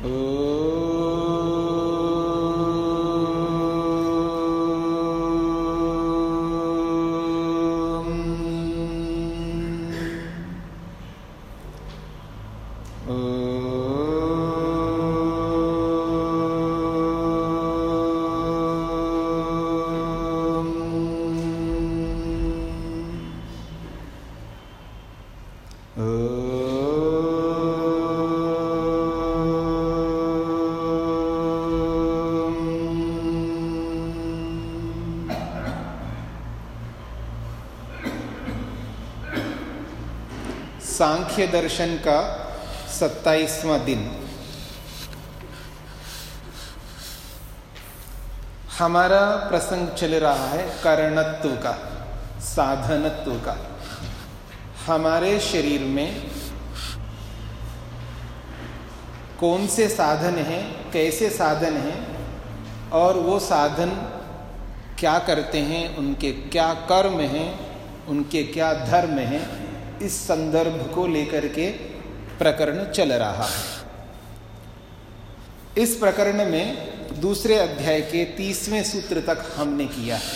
सांख्य दर्शन का 27वां दिन। हमारा प्रसंग चल रहा है करणत्व का, साधनत्व का। हमारे शरीर में कौन से साधन हैं, कैसे साधन हैं और वो साधन क्या करते हैं, उनके क्या कर्म हैं, उनके क्या धर्म हैं, इस संदर्भ को लेकर के प्रकरण चल रहा है। इस प्रकरण में दूसरे अध्याय के 30वें सूत्र तक हमने किया है।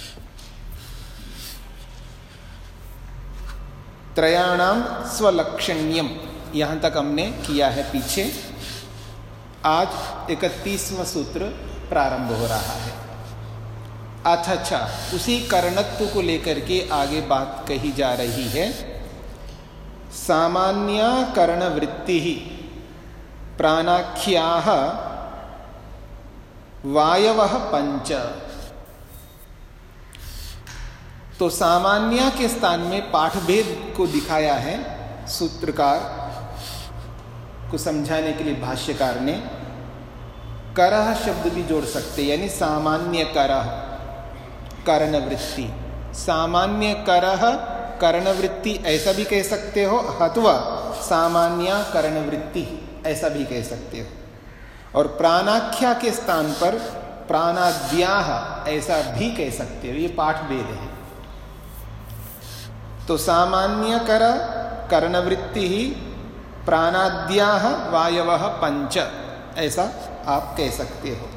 त्रयाणाम स्वलक्षण्यम यहां तक हमने किया है पीछे। आज 31वां सूत्र प्रारंभ हो रहा है। अच्छा, उसी करणत्व को लेकर के आगे बात कही जा रही है। सामान्य करण वृत्ति ही प्राणाख्याः वायवः पंच। तो सामान्य के स्थान में पाठभेद को दिखाया है सूत्रकार को समझाने के लिए। भाष्यकार ने करह शब्द भी जोड़ सकते, यानी सामान्य करह करण वृत्ति, सामान्य करह करण वृत्ति ऐसा भी कह सकते हो, अथवा सामान्य करण वृत्ति ऐसा भी कह सकते हो। और प्राणाख्या के स्थान पर प्राणाद्याः ऐसा भी कह सकते हो। ये पाठ भेद है। तो सामान्य करण वृत्ति ही प्राणाद्याः वायवः पंच ऐसा आप कह सकते हो।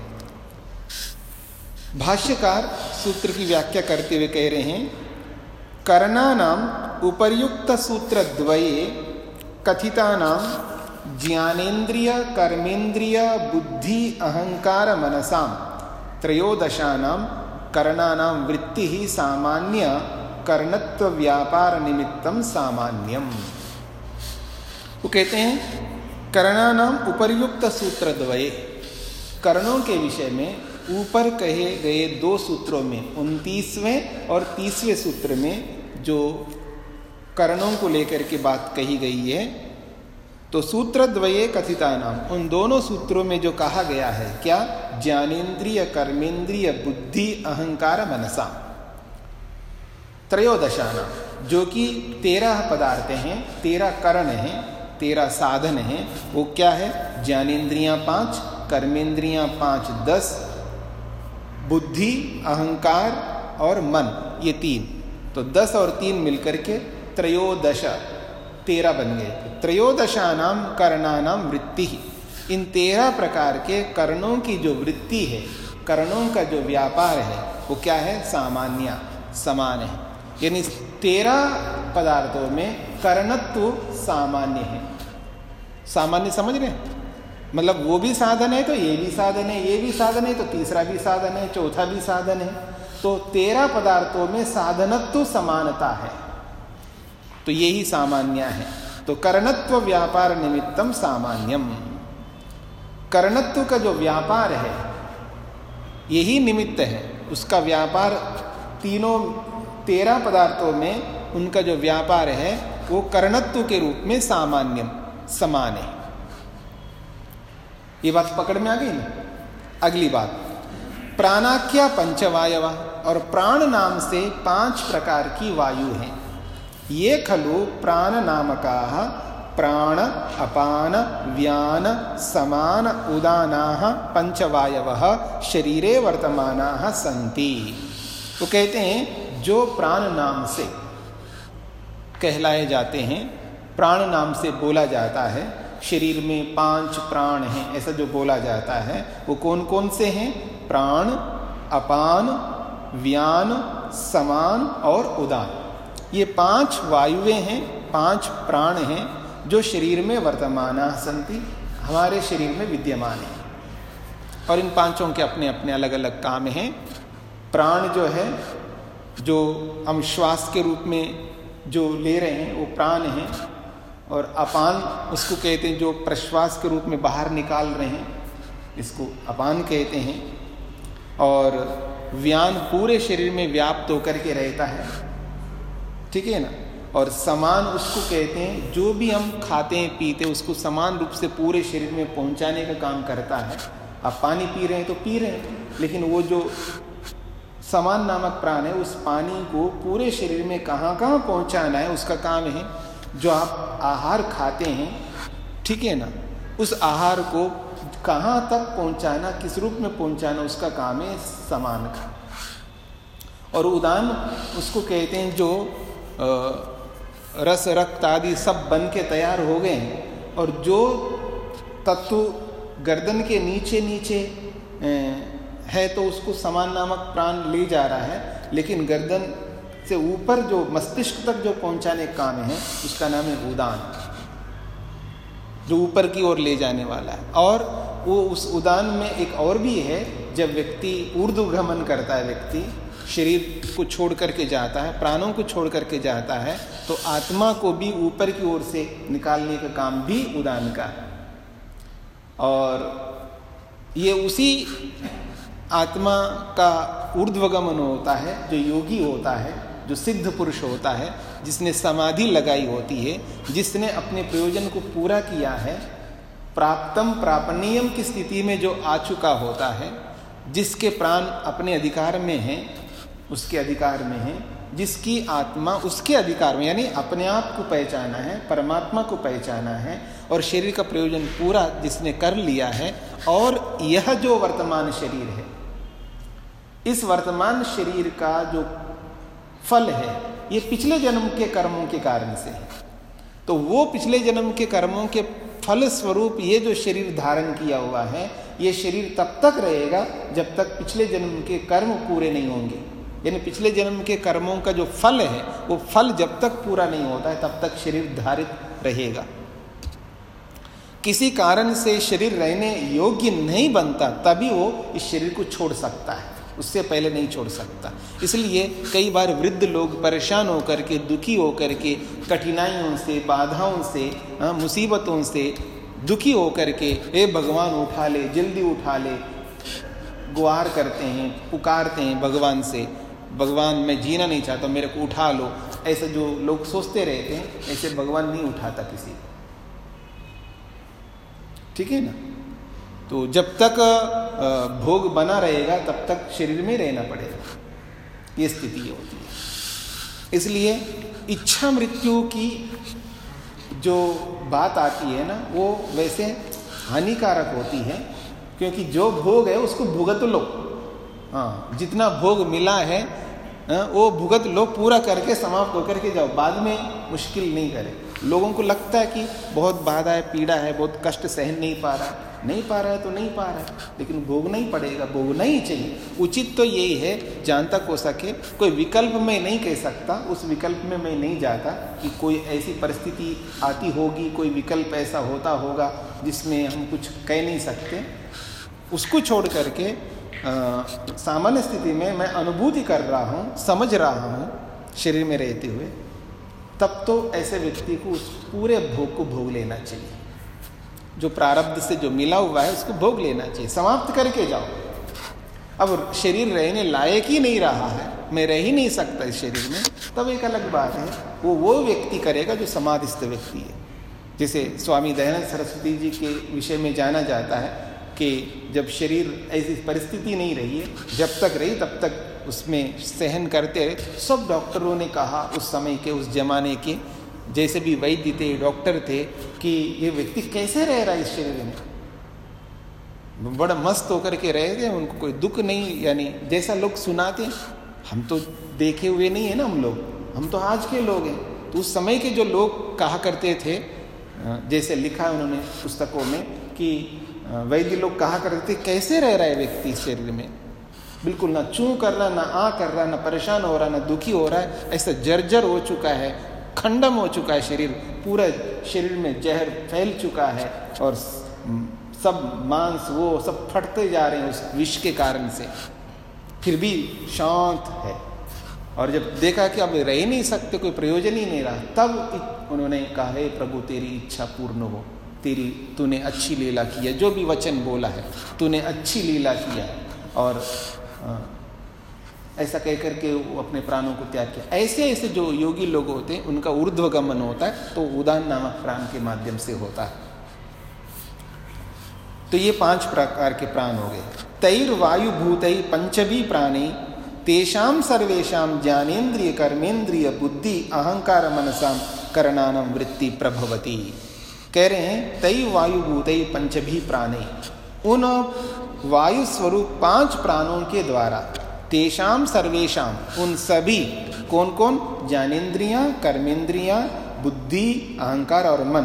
भाष्यकार सूत्र की व्याख्या करते हुए कह रहे हैं, करणानाम उपर्युक्त सूत्र द्वये कथितानाम ज्ञानेन्द्रिय कर्मेन्द्रिय बुद्धि अहंकार मनसाम त्रयोदशानाम करणानाम वृत्ति ही सामान्य कर्णत्व व्यापार निमित्तम सामान्यम। वो कहते हैं करणानाम उपर्युक्त सूत्र द्वये, कर्णों के विषय में ऊपर कहे गए दो सूत्रों में 29वें और 30वें सूत्र में जो कर्णों को लेकर के बात कही गई है, तो सूत्र द्वये कथितानाम, उन दोनों सूत्रों में जो कहा गया है क्या, ज्ञानेन्द्रिय कर्मेंद्रिय बुद्धि अहंकार मनसा त्रयोदशाना, जो कि 13 पदार्थ हैं, 13 करण हैं, 13 साधन हैं। वो क्या है, ज्ञानेन्द्रियां 5, कर्मेंद्रियां 5 10, बुद्धि अहंकार और मन ये 3, तो 10 और 3 मिलकर के त्रयोदश 13 बन गए। त्रयोदशानाम कर्णानाम वृत्ति, इन 13 प्रकार के कर्णों की जो वृत्ति है, कर्णों का जो व्यापार है वो क्या है, सामान्य समान है। यानी 13 पदार्थों में कर्णत्व सामान्य है। सामान्य समझ रहे हैं, मतलब वो भी साधन है तो ये भी साधन है, ये भी साधन है तो तीसरा भी साधन है, चौथा भी साधन है। तो 13 पदार्थों में साधनत्व समानता है, तो यही सामान्य है। तो कर्णत्व व्यापार निमित्तम सामान्यम, कर्णत्व का जो व्यापार है यही निमित्त है, उसका व्यापार तीनों 13 पदार्थों में उनका जो व्यापार है वो कर्णत्व के रूप में सामान्यम समान है। ये बात पकड़ में आ गई ना। अगली बात, प्राणाख्या पंचवायवा, और प्राण नाम से 5 प्रकार की वायु हैं। ये खलु प्राण नामकाः प्राण अपान व्यान समान उदानाः पंचवायवः शरीरे वर्तमानाः सन्ति। वो कहते हैं जो प्राण नाम से कहलाए जाते हैं, प्राण नाम से बोला जाता है, शरीर में 5 प्राण हैं ऐसा जो बोला जाता है, वो कौन कौन से हैं? प्राण, अपान, व्यान, समान और उदान। ये 5 वायुएं हैं, 5 प्राण हैं जो शरीर में वर्तमान सन्ति, हमारे शरीर में विद्यमान है। और इन 5 के अपने अपने अलग अलग काम हैं। प्राण जो है, जो हम श्वास के रूप में जो ले रहे हैं वो प्राण हैं, और अपान उसको कहते हैं जो प्रश्वास के रूप में बाहर निकाल रहे हैं, इसको अपान कहते हैं। और व्यान पूरे शरीर में व्याप्त होकर के रहता है, ठीक है ना। और समान उसको कहते हैं जो भी हम खाते हैं पीते हैं उसको समान रूप से पूरे शरीर में पहुंचाने का काम करता है। आप पानी पी रहे हैं तो पी रहे हैं, लेकिन वो जो समान नामक प्राण है उस पानी को पूरे शरीर में कहाँ कहाँ पहुंचाना है उसका काम है। जो आप आहार खाते हैं, ठीक है ना, उस आहार को कहाँ तक पहुंचाना, किस रूप में पहुंचाना, उसका काम है समान का। और उदान उसको कहते हैं जो रस रक्त आदि सब बन के तैयार हो गए हैं, और जो तत्व गर्दन के नीचे नीचे है तो उसको समान नामक प्राण ले जा रहा है, लेकिन गर्दन से ऊपर जो मस्तिष्क तक जो पहुंचाने का काम है उसका नाम है उदान, जो ऊपर की ओर ले जाने वाला है। और वो उस उदान में एक और भी है, जब व्यक्ति ऊर्ध्वगमन करता है, व्यक्ति शरीर को छोड़ करके जाता है, प्राणों को छोड़ करके जाता है, तो आत्मा को भी ऊपर की ओर से निकालने का काम भी उदान का है। और ये उसी आत्मा का ऊर्ध्वगमन होता है जो योगी होता है, जो सिद्ध पुरुष होता है, जिसने समाधि लगाई होती है, जिसने अपने प्रयोजन को पूरा किया है, प्राप्तम प्रापणीयम की स्थिति में जो आ चुका होता है, जिसके प्राण अपने अधिकार में हैं, उसके अधिकार में है, जिसकी आत्मा उसके अधिकार में, यानी अपने आप को पहचाना है, परमात्मा को पहचाना है, और शरीर का प्रयोजन पूरा जिसने कर लिया है। और यह जो वर्तमान शरीर है, इस वर्तमान शरीर का जो फल है ये पिछले जन्म के कर्मों के कारण से है। तो वो पिछले जन्म के कर्मों के फल स्वरूप ये जो शरीर धारण किया हुआ है, ये शरीर तब तक रहेगा जब तक पिछले जन्म के कर्म पूरे नहीं होंगे। यानी पिछले जन्म के कर्मों का जो फल है वो फल जब तक पूरा नहीं होता है तब तक शरीर धारित रहेगा। किसी कारण से शरीर रहने योग्य नहीं बनता तभी वो इस शरीर को छोड़ सकता है, उससे पहले नहीं छोड़ सकता। इसलिए कई बार वृद्ध लोग परेशान होकर के, दुखी होकर के, कठिनाइयों से, बाधाओं से, मुसीबतों से दुखी होकर के, हे भगवान उठा ले, जल्दी उठा ले, गुहार करते हैं, पुकारते हैं भगवान से, भगवान मैं जीना नहीं चाहता, मेरे को उठा लो। ऐसे जो लोग सोचते रहते हैं, ऐसे भगवान नहीं उठाता किसी को, ठीक है ना। तो जब तक भोग बना रहेगा तब तक शरीर में रहना पड़ेगा, ये स्थिति होती है। इसलिए इच्छा मृत्यु की जो बात आती है ना, वो वैसे हानिकारक होती है, क्योंकि जो भोग है उसको भुगत लो। हाँ, जितना भोग मिला है वो भुगत लो, पूरा करके समाप्त होकर के जाओ, बाद में मुश्किल नहीं करे। लोगों को लगता है कि बहुत बाधा है, पीड़ा है, बहुत कष्ट सहन नहीं पा रहा है तो नहीं पा रहा है, लेकिन भोगना ही पड़ेगा, भोगना ही चाहिए। उचित तो यही है, जहाँ तक हो सके। कोई विकल्प मैं नहीं कह सकता, उस विकल्प में मैं नहीं जाता कि कोई ऐसी परिस्थिति आती होगी, कोई विकल्प ऐसा होता होगा जिसमें हम कुछ कह नहीं सकते। उसको छोड़ करके सामान्य स्थिति में मैं अनुभूति कर रहा हूँ, समझ रहा हूँ शरीर में रहते हुए, तब तो ऐसे व्यक्ति को उस पूरे भोग को भोग लेना चाहिए। जो प्रारब्ध से जो मिला हुआ है उसको भोग लेना चाहिए, समाप्त करके जाओ। अब शरीर रहने लायक ही नहीं रहा है, मैं रह ही नहीं सकता इस शरीर में, तब एक अलग बात है, वो व्यक्ति करेगा जो समाधिस्थ व्यक्ति है। जैसे स्वामी दयानंद सरस्वती जी के विषय में जाना जाता है कि जब शरीर ऐसी परिस्थिति नहीं रही है, जब तक रही तब तक उसमें सहन करते रहे। सब डॉक्टरों ने कहा उस समय के, उस जमाने के जैसे भी वैद्य थे, डॉक्टर थे, कि ये व्यक्ति कैसे रह रहा है इस शरीर में, बड़ा मस्त होकर के रह रहे, उनको कोई दुख नहीं। यानी जैसा लोग सुनाते, हम तो देखे हुए नहीं है ना, हम तो आज के लोग हैं। तो उस समय के जो लोग कहा करते थे जैसे लिखा है उन्होंने पुस्तकों में कि वैद्य लोग कहा करते थे कैसे रह रहा है व्यक्ति शरीर में, बिल्कुल ना चूं कर रहा, ना आ कर रहा, ना परेशान हो रहा, ना दुखी हो रहा है, ऐसा जर्जर हो चुका है, खंडम हो चुका है शरीर, पूरा शरीर में जहर फैल चुका है और सब मांस वो सब फटते जा रहे हैं उस विष के कारण से, फिर भी शांत है। और जब देखा कि अब रह ही नहीं सकते, कोई प्रयोजन ही नहीं रहा, तब उन्होंने कहा है प्रभु तेरी इच्छा पूर्ण हो, तूने अच्छी लीला किया, जो भी वचन बोला है तूने अच्छी लीला किया। और ऐसा कह करके वो अपने प्राणों को त्याग किया। ऐसे ऐसे जो योगी लोग होते हैं उनका ऊर्ध्वगमन होता है, तो उदान नामक प्राण के माध्यम से होता है। तो ये 5 प्रकार के प्राण हो गए। तैर्वायु भूतै पंचभी प्राणी तेषाम सर्वेषाम ज्ञानेन्द्रिय कर्मेंद्रिय बुद्धि अहंकार मनसाम करणानम वृत्ति प्रभवती। कह रहे हैं तै वायु भूतै पंचभी प्राणी, उन वायु स्वरूप 5 प्राणों के द्वारा तेषाम सर्वेषाम, उन सभी, कौन कौन, ज्ञानेन्द्रियां, कर्मेंद्रियां, बुद्धि, अहंकार और मन,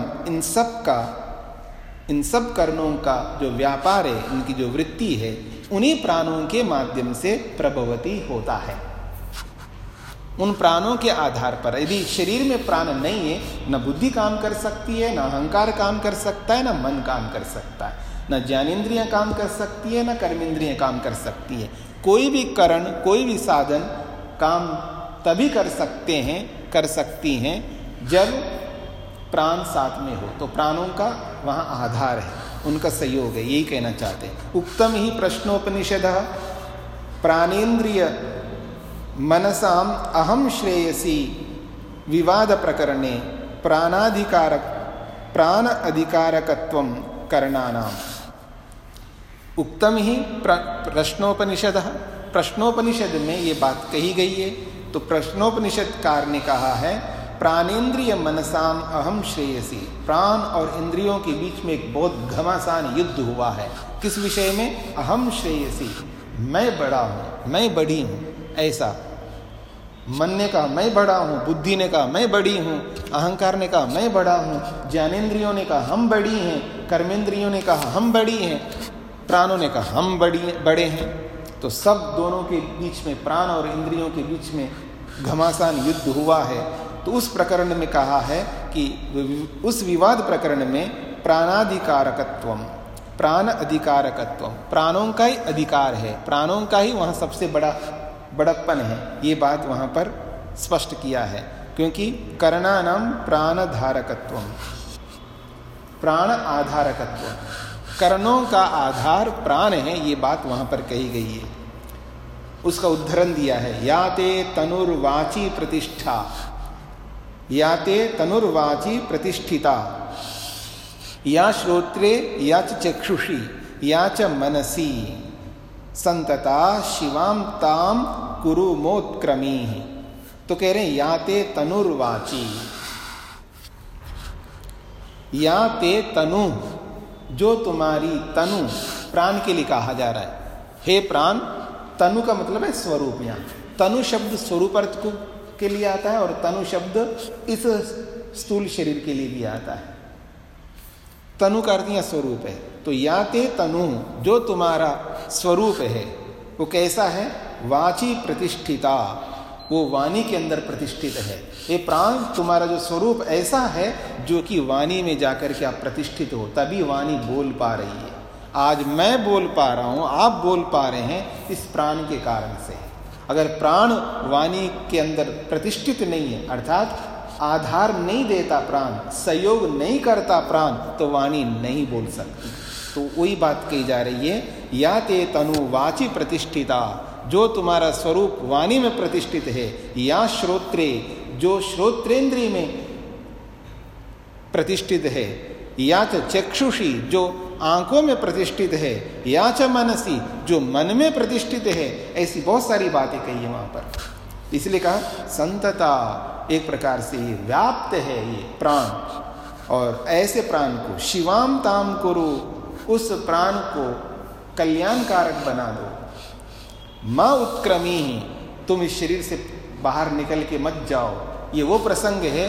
इन सब कर्णों का जो व्यापार है, इनकी जो वृत्ति है, उन्हीं प्राणों के माध्यम से प्रभवती होता है। उन प्राणों के आधार पर, यदि शरीर में प्राण नहीं है, न बुद्धि काम कर सकती है, न अहंकार काम कर सकता है, न मन काम कर सकता है, न ज्ञानेन्द्रियां काम कर सकती है, न कर्मेंद्रियां काम कर सकती है। कोई भी करण, कोई भी साधन काम तभी कर सकती हैं जब प्राण साथ में हो, तो प्राणों का वहाँ आधार है, उनका सहयोग है, यही कहना चाहते हैं। उक्तम ही प्रश्नोपनिषदः प्राणेन्द्रिय मनसाम अहम श्रेयसी विवाद प्रकरणे प्राण अधिकारकत्वम करणानाम। उक्तम ही प्रश्नोपनिषद, प्रश्नोपनिषद में ये बात कही गई है। तो प्रश्नोपनिषदकार ने कहा है प्राणेन्द्रिय मनसाम अहम श्रेयसी, प्राण और इंद्रियों के बीच में एक बहुत घमासान युद्ध हुआ है। किस विषय में? अहम श्रेयसी, मैं बड़ा हूँ, मैं बड़ी हूँ, ऐसा। मन ने कहा मैं बड़ा हूँ, बुद्धि ने कहा मैं बड़ी हूँ, अहंकार ने कहा मैं बड़ा हूँ, ज्ञानेन्द्रियों ने कहा हम बड़ी हैं, कर्मेंद्रियों ने कहा हम बड़ी हैं, प्राणों ने कहा हम बड़े हैं। तो सब दोनों के बीच में, प्राण और इंद्रियों के बीच में घमासान युद्ध हुआ है। तो उस प्रकरण में कहा है कि उस विवाद प्रकरण में प्राणाधिकारकत्वम, प्राण अधिकारकत्वम, प्राणों का ही अधिकार है, प्राणों का ही वहाँ सबसे बड़प्पन है, ये बात वहाँ पर स्पष्ट किया है। क्योंकि करणानाम प्राणधारकत्वम, प्राण आधारकत्वम, कर्णों का आधार प्राण है, ये बात वहाँ पर कही गई है। उसका उद्धरण दिया है, याते तनुर्वाची प्रतिष्ठा, याते तनुर्वाची प्रतिष्ठिता, या श्रोत्रे या चक्षुषी या च मनसी संतता शिवाम ताम कुरु मोत्क्रमी। तो कह रहे हैं याते तनुर्वाची, याते तनु, जो तुम्हारी तनु, प्राण के लिए कहा जा रहा है। हे प्राण, तनु का मतलब है स्वरूप। यहाँ तनु शब्द स्वरूप अर्थ के लिए आता है और तनु शब्द इस स्थूल शरीर के लिए भी आता है। तनु का अर्थ यहाँ स्वरूप है। तो याते तनु, जो तुम्हारा स्वरूप है वो कैसा है? वाची प्रतिष्ठिता, वो वाणी के अंदर प्रतिष्ठित है। ये प्राण तुम्हारा जो स्वरूप ऐसा है जो कि वाणी में जाकर के आप प्रतिष्ठित हो, तभी वाणी बोल पा रही है। आज मैं बोल पा रहा हूँ, आप बोल पा रहे हैं, इस प्राण के कारण से। अगर प्राण वाणी के अंदर प्रतिष्ठित नहीं है, अर्थात आधार नहीं देता प्राण, सहयोग नहीं करता प्राण, तो वाणी नहीं बोल सकती। तो वही बात कही जा रही है, या ते तनु वाची प्रतिष्ठिता, जो तुम्हारा स्वरूप वाणी में प्रतिष्ठित है, या श्रोत्रे, जो श्रोत्रेंद्रिय में प्रतिष्ठित है, या च चक्षुषी, जो आंखों में प्रतिष्ठित है, या च मनसी, जो मन में प्रतिष्ठित है। ऐसी बहुत सारी बातें कही है वहां पर। इसलिए कहा संतता, एक प्रकार से ये व्याप्त है ये प्राण। और ऐसे प्राण को शिवाम ताम कुरु, उस प्राण को कल्याणकारक बना दो। माँ उत्क्रमी, तुम इस शरीर से बाहर निकल के मत जाओ। ये वो प्रसंग है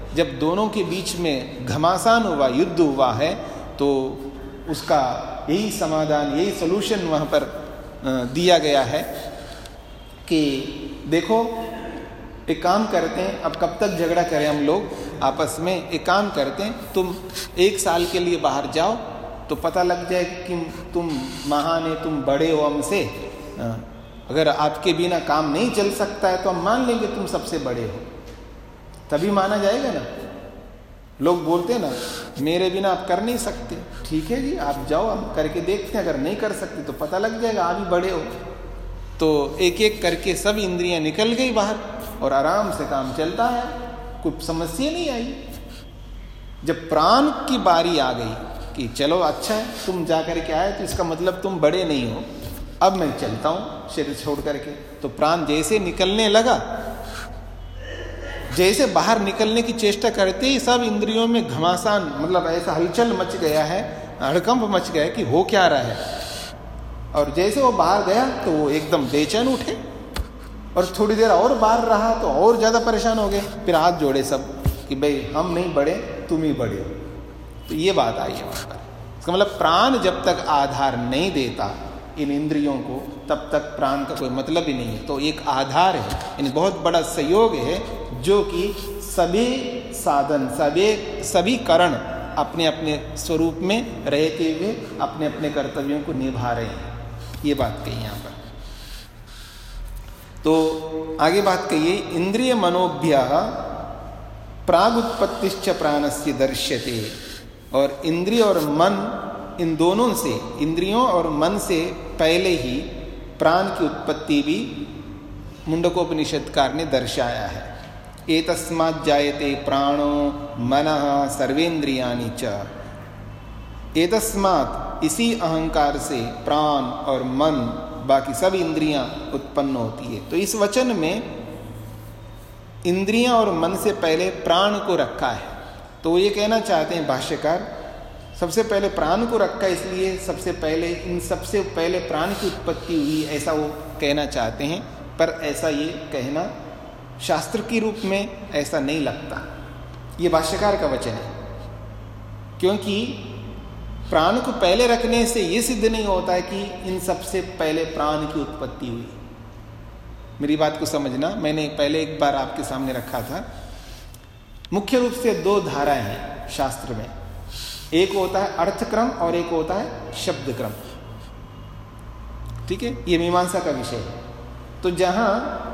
जब दोनों के बीच में घमासान हुआ, युद्ध हुआ है, तो उसका यही समाधान, यही सॉल्यूशन वहाँ पर दिया गया है कि देखो एक काम करते हैं, अब कब तक झगड़ा करें हम लोग आपस में, एक काम करते हैं, तुम 1 साल के लिए बाहर जाओ तो पता लग जाए कि तुम महान है, तुम बड़े हो हमसे। अगर आपके बिना काम नहीं चल सकता है तो हम मान लेंगे तुम सबसे बड़े हो, तभी माना जाएगा ना। लोग बोलते हैं ना, मेरे बिना आप कर नहीं सकते, ठीक है जी आप जाओ, हम करके देखते हैं, अगर नहीं कर सकते तो पता लग जाएगा आप ही बड़े हो। तो एक एक करके सब इंद्रियां निकल गई बाहर और आराम से काम चलता है, कोई समस्या नहीं आई। जब प्राण की बारी आ गई कि चलो अच्छा है तुम जा करके आए तो इसका मतलब तुम बड़े नहीं हो, अब मैं चलता हूँ शरीर छोड़ करके, तो प्राण जैसे निकलने लगा, जैसे बाहर निकलने की चेष्टा करते ही सब इंद्रियों में घमासान, मतलब ऐसा हलचल मच गया है, हड़कंप मच गया है कि हो क्या रहा है। और जैसे वो बाहर गया तो वो एकदम बेचैन उठे और थोड़ी देर और बाहर रहा तो और ज़्यादा परेशान हो गए, फिर हाथ जोड़े सब कि भाई हम नहीं बड़े, तुम ही बड़े हो। तो ये बात आई है वहाँ पर। इसका मतलब प्राण जब तक आधार नहीं देता इन इंद्रियों को, तब तक प्राण का कोई मतलब ही नहीं है। तो एक आधार है, यानी बहुत बड़ा सहयोग है, जो कि सभी साधन, सभी करण अपने अपने स्वरूप में रहते हुए अपने अपने कर्तव्यों को निभा रहे हैं। ये बात कही यहाँ पर। तो आगे बात कहिए, इंद्रिय मनोभ्य प्रागुत्पत्तिश्च प्राणस्य दर्श्यते। और इंद्रिय और मन, इन दोनों से, इंद्रियों और मन से पहले ही प्राण की उत्पत्ति भी मुंडकोपनिषदकार ने दर्शाया है। एतस्मात् जायते प्राणो मनः सर्वेन्द्रियाणि च। एतस्मात्, इसी अहंकार से प्राण और मन, बाकी सब इंद्रियां उत्पन्न होती है। तो इस वचन में इंद्रियां और मन से पहले प्राण को रखा है। तो ये कहना चाहते हैं भाष्यकार, सबसे पहले प्राण को रखा, इसलिए सबसे पहले, इन सबसे पहले प्राण की उत्पत्ति हुई, ऐसा वो कहना चाहते हैं। पर ऐसा ये कहना शास्त्र के रूप में ऐसा नहीं लगता, ये भाष्यकार का वचन है। क्योंकि प्राण को पहले रखने से ये सिद्ध नहीं होता है कि इन सबसे पहले प्राण की उत्पत्ति हुई। मेरी बात को समझना, मैंने पहले एक बार आपके सामने रखा था। मुख्य रूप से 2 धाराएं हैं शास्त्र में, एक होता है अर्थक्रम और एक होता है शब्द क्रम। ठीक है, ये मीमांसा का विषय है। तो जहां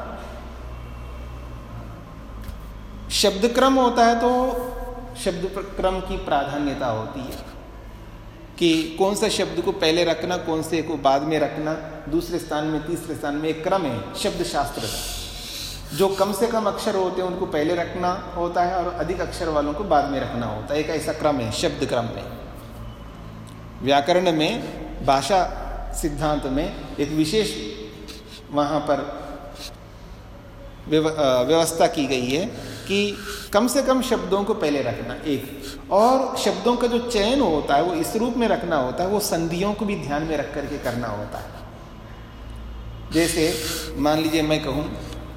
शब्द क्रम होता है तो शब्द क्रम की प्राधान्यता होती है कि कौन सा शब्द को पहले रखना, कौन से को बाद में रखना, दूसरे स्थान में, तीसरे स्थान में, एक क्रम है शब्द शास्त्र का। जो कम से कम अक्षर होते हैं उनको पहले रखना होता है और अधिक अक्षर वालों को बाद में रखना होता है। एक ऐसा क्रम है शब्द क्रम में। व्याकरण में, भाषा सिद्धांत में एक विशेष वहाँ पर व्यवस्था की गई है कि कम से कम शब्दों को पहले रखना एक, और शब्दों का जो चयन होता है वो इस रूप में रखना होता है, वो संधियों को भी ध्यान में रख करके करना होता है। जैसे मान लीजिए मैं कहूँ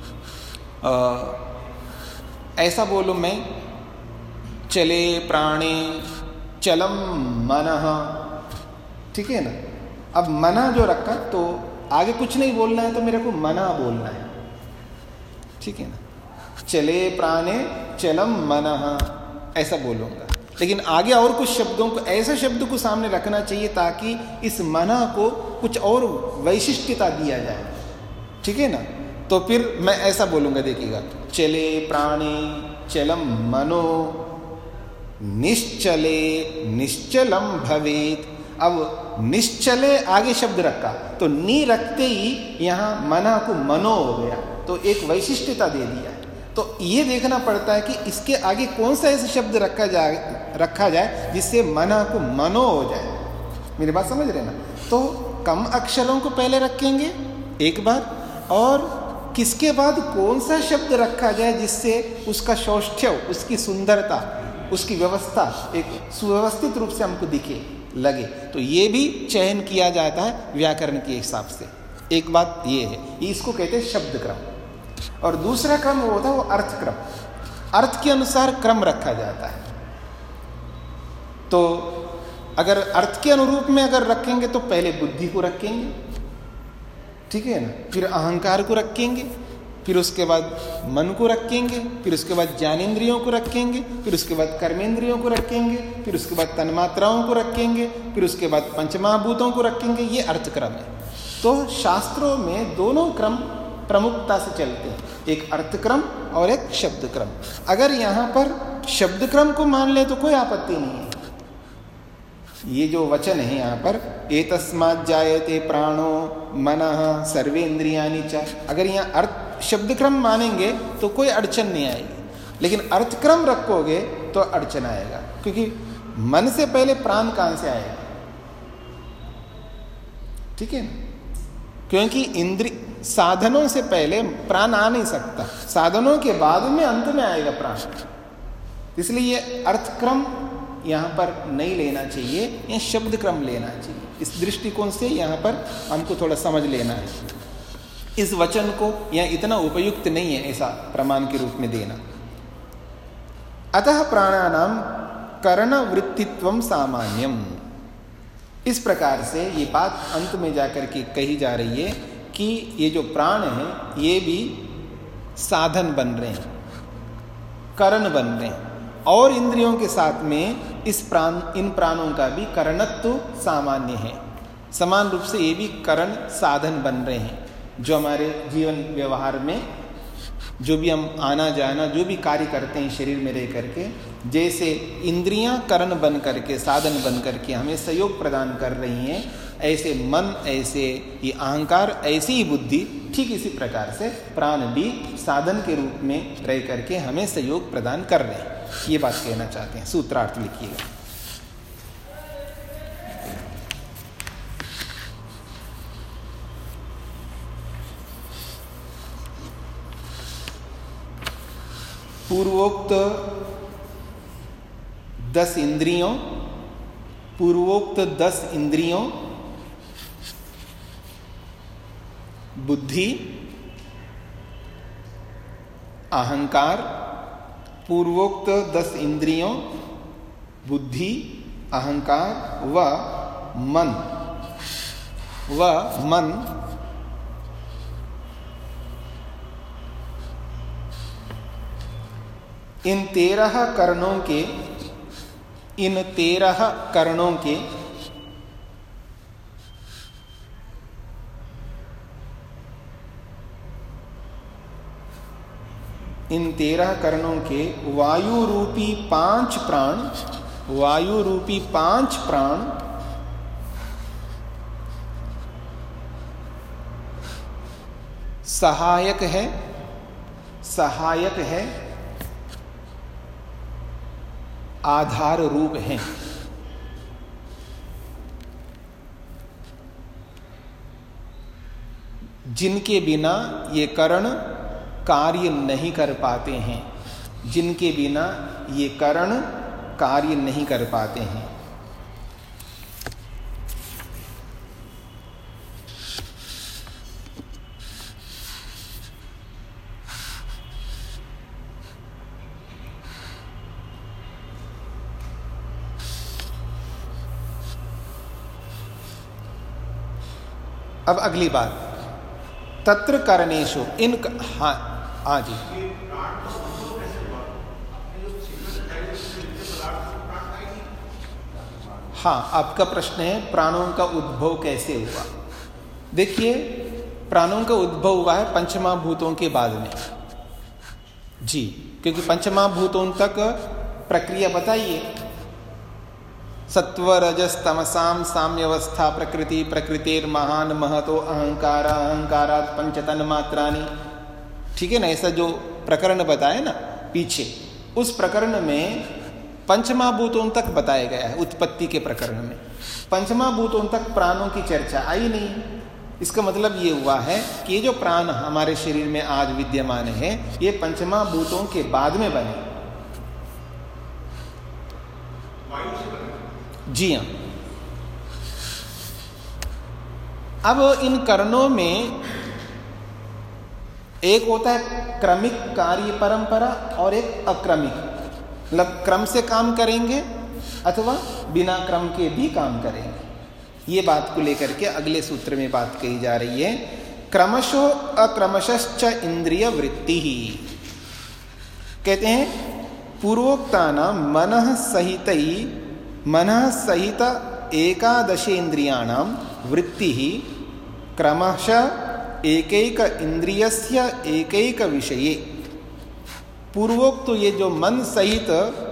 ऐसा बोलो, मैं चले प्राणे चलम मनः, ठीक है ना। अब मना जो रखा तो आगे कुछ नहीं बोलना है तो मेरे को मना बोलना है, ठीक है ना। चले प्राणे चलम मनः ऐसा बोलूंगा, लेकिन आगे और कुछ शब्दों को, ऐसे शब्द को सामने रखना चाहिए ताकि इस मना को कुछ और वैशिष्ट्यता दिया जाए, ठीक है ना। तो फिर मैं ऐसा बोलूंगा, देखिएगा, चले प्राणे चलम मनो निश्चले निश्चलम भवेत। अब निश्चले आगे शब्द रखा तो नी रखते ही यहां मना को मनो हो गया, तो एक वैशिष्ट्यता दे दिया है। तो ये देखना पड़ता है कि इसके आगे कौन सा ऐसा शब्द रखा जाए जिससे मना को मनो हो जाए। मेरी बात समझ रहे ना। तो कम अक्षरों को पहले रखेंगे एक बार, और किसके बाद कौन सा शब्द रखा जाए जिससे उसका सौष्ठ्य, उसकी सुंदरता, उसकी व्यवस्था एक सुव्यवस्थित रूप से हमको दिखे, लगे। तो ये भी चयन किया जाता है व्याकरण के हिसाब से। एक बात ये है, इसको कहते हैं शब्द क्रम। और दूसरा क्रम होता है वो अर्थ क्रम। अर्थ के अनुसार क्रम रखा जाता है। तो अगर अर्थ के अनुरूप में अगर रखेंगे तो पहले बुद्धि को रखेंगे, ठीक है ना, फिर अहंकार को रखेंगे, फिर उसके बाद मन को रखेंगे, फिर उसके बाद ज्ञानेंद्रियों को रखेंगे, फिर उसके बाद कर्मेंद्रियों को रखेंगे, फिर उसके बाद तन्मात्राओं को रखेंगे, फिर उसके बाद पंचमहाभूतों को रखेंगे। ये अर्थ क्रम है। तो शास्त्रों में दोनों क्रम प्रमुखता से चलते हैं, एक अर्थ क्रम और एक शब्द क्रम। अगर यहाँ पर शब्द क्रम को मान ले तो कोई आपत्ति नहीं है। ये जो वचन है यहाँ पर, एतस्मात् जायते प्राणो मनः सर्वेन्द्रियाणि च, अगर यहाँ अर्थ शब्द क्रम मानेंगे तो कोई अड़चन नहीं आएगी, लेकिन अर्थ क्रम रखोगे तो अड़चन आएगा, क्योंकि मन से पहले प्राण कहां से आएगा, ठीक है ना, क्योंकि इंद्रिय साधनों से पहले प्राण आ नहीं सकता, साधनों के बाद में अंत में आएगा प्राण। इसलिए अर्थ क्रम यहाँ पर नहीं लेना चाहिए, यह शब्द क्रम लेना चाहिए। इस दृष्टिकोण से यहाँ पर हमको थोड़ा समझ लेना है। इस वचन को यह इतना उपयुक्त नहीं है ऐसा प्रमाण के रूप में देना। अतः प्राणानाम करणवृत्तित्वम सामान्यम, इस प्रकार से ये बात अंत में जाकर के कही जा रही है कि ये जो प्राण हैं ये भी साधन बन रहे हैं, करण बन रहे हैं, और इंद्रियों के साथ में इन प्राणों का भी करणत्व सामान्य है। समान रूप से ये भी करण साधन बन रहे हैं, जो हमारे जीवन व्यवहार में जो भी हम आना जाना जो भी कार्य करते हैं शरीर में रह करके, जैसे इंद्रियां करण बन करके साधन बन करके हमें सहयोग प्रदान कर रही हैं, ऐसे मन, ऐसे ये अहंकार, ऐसी ही बुद्धि, ठीक इसी प्रकार से प्राण भी साधन के रूप में रह करके हमें सहयोग प्रदान कर रहे हैं। ये बात कहना चाहते हैं। सूत्रार्थ लिखिएगा। पूर्वोक्त 10 इंद्रियों, पूर्वोक्त 10 इंद्रियों, बुद्धि, अहंकार, पूर्वोक्त 10 इंद्रियों, बुद्धि, अहंकार व मन इन 13 करणों के, इन 13 करणों के इन 13 करणों के वायु रूपी 5 प्राण, वायु रूपी 5 प्राण सहायक है, सहायक है, आधार रूप हैं। जिनके बिना ये करण कार्य नहीं कर पाते हैं, जिनके बिना ये करण कार्य नहीं कर पाते हैं। अब अगली बात, तत्र करणेषु इन, हाँ जी, हाँ, आपका प्रश्न है प्राणों का उद्भव कैसे हुआ। देखिए, प्राणों का उद्भव हुआ है पंचमहाभूतों के बाद में जी, क्योंकि पंचमहाभूतों तक प्रक्रिया बताइए। सत्व रजस तमसाम साम्यवस्था प्रकृति, प्रकृतिर महान महतो अहंकार, अहंकारात् पंचतन मात्रानि, ठीक है ना। ऐसा जो प्रकरण बताए ना पीछे, उस प्रकरण में पंचमहाभूतों तक बताया गया है। उत्पत्ति के प्रकरण में पंचमहाभूतों तक प्राणों की चर्चा आई नहीं। इसका मतलब ये हुआ है कि ये जो प्राण हमारे शरीर में आज विद्यमान है, ये पंचमहाभूतों के बाद में बने। जी हाँ। अब इन करणों में एक होता है क्रमिक कार्य परंपरा और एक अक्रमिक, मतलब क्रम से काम करेंगे अथवा बिना क्रम के भी काम करेंगे। ये बात को लेकर के अगले सूत्र में बात कही जा रही है। क्रमशो अक्रमशश्च इंद्रिय वृत्ति ही, कहते हैं पूर्वोक्तानां मनः सहित एकादशेन्द्रियाणां वृत्ति ही क्रमशः एकैक इंद्रियस्य एकैक विषये। पूर्वोक्त तो ये जो मन सहित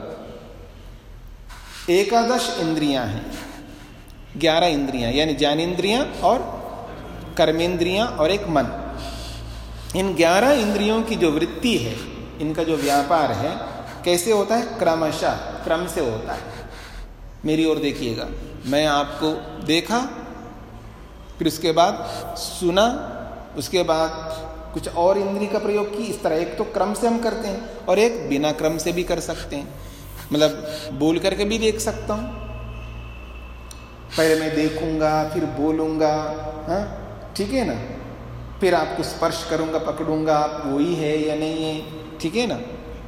एकादश इंद्रियां हैं, 11 इंद्रियां यानी ज्ञानेन्द्रियां और कर्मेंद्रियां और एक मन, इन 11 इंद्रियों की जो वृत्ति है, इनका जो व्यापार है कैसे होता है? क्रमशः, क्रम से होता है। मेरी ओर देखिएगा, मैं आपको देखा, फिर उसके बाद सुना, उसके बाद कुछ और इंद्रिय का प्रयोग की। इस तरह एक तो क्रम से हम करते हैं और एक बिना क्रम से भी कर सकते हैं, मतलब बोल करके भी देख सकता हूं। पहले मैं देखूंगा फिर बोलूंगा, हाँ ठीक है ना, फिर आपको स्पर्श करूंगा, पकड़ूंगा, आप वही है या नहीं है, ठीक है ना।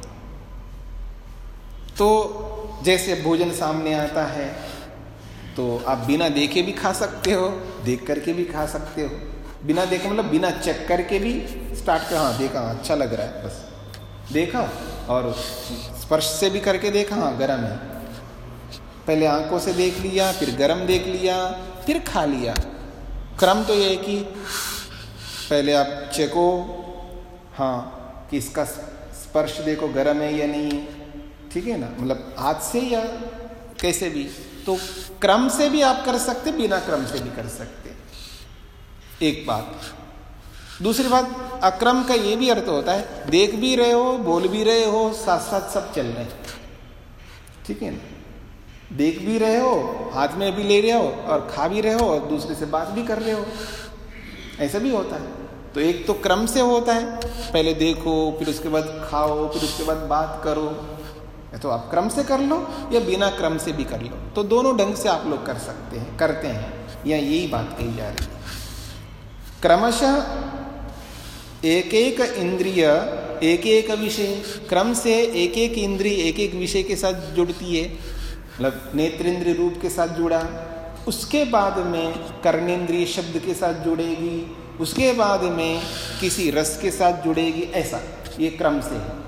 तो जैसे भोजन सामने आता है तो आप बिना देखे भी खा सकते हो, देख करके भी खा सकते हो। बिना देखे मतलब बिना चेक करके भी स्टार्ट कर, हाँ देखा, हाँ अच्छा लग रहा है, बस देखा, और स्पर्श से भी करके देखा, हाँ गर्म है। पहले आंखों से देख लिया, फिर गर्म देख लिया, फिर खा लिया। क्रम तो ये है कि पहले आप चेको, हाँ कि इसका स्पर्श देखो गर्म है या नहीं है, ठीक है ना, मतलब हाथ से या कैसे भी। तो क्रम से भी आप कर सकते, बिना क्रम से भी कर सकते, एक बात। दूसरी बात, अक्रम का ये भी अर्थ होता है देख भी रहे हो, बोल भी रहे हो, साथ साथ सब चल रहे हैं, ठीक है ना। देख भी रहे हो, हाथ में भी ले रहे हो, और खा भी रहे हो, और दूसरे से बात भी कर रहे हो, ऐसा भी होता है। तो एक तो क्रम से होता है, पहले देखो फिर उसके बाद खाओ, फिर उसके बाद बात करो। तो आप क्रम से कर लो या बिना क्रम से भी कर लो, तो दोनों ढंग से आप लोग कर सकते हैं, करते हैं, या यही बात कही जा रही है। क्रमशः एक एक इंद्रिय एक एक विषय, क्रम से एक एक इंद्रिय एक एक विषय के साथ जुड़ती है, मतलब नेत्रेंद्रिय रूप के साथ जुड़ा, उसके बाद में कर्णेंद्रिय शब्द के साथ जुड़ेगी, उसके बाद में किसी रस के साथ जुड़ेगी, ऐसा ये क्रम से है।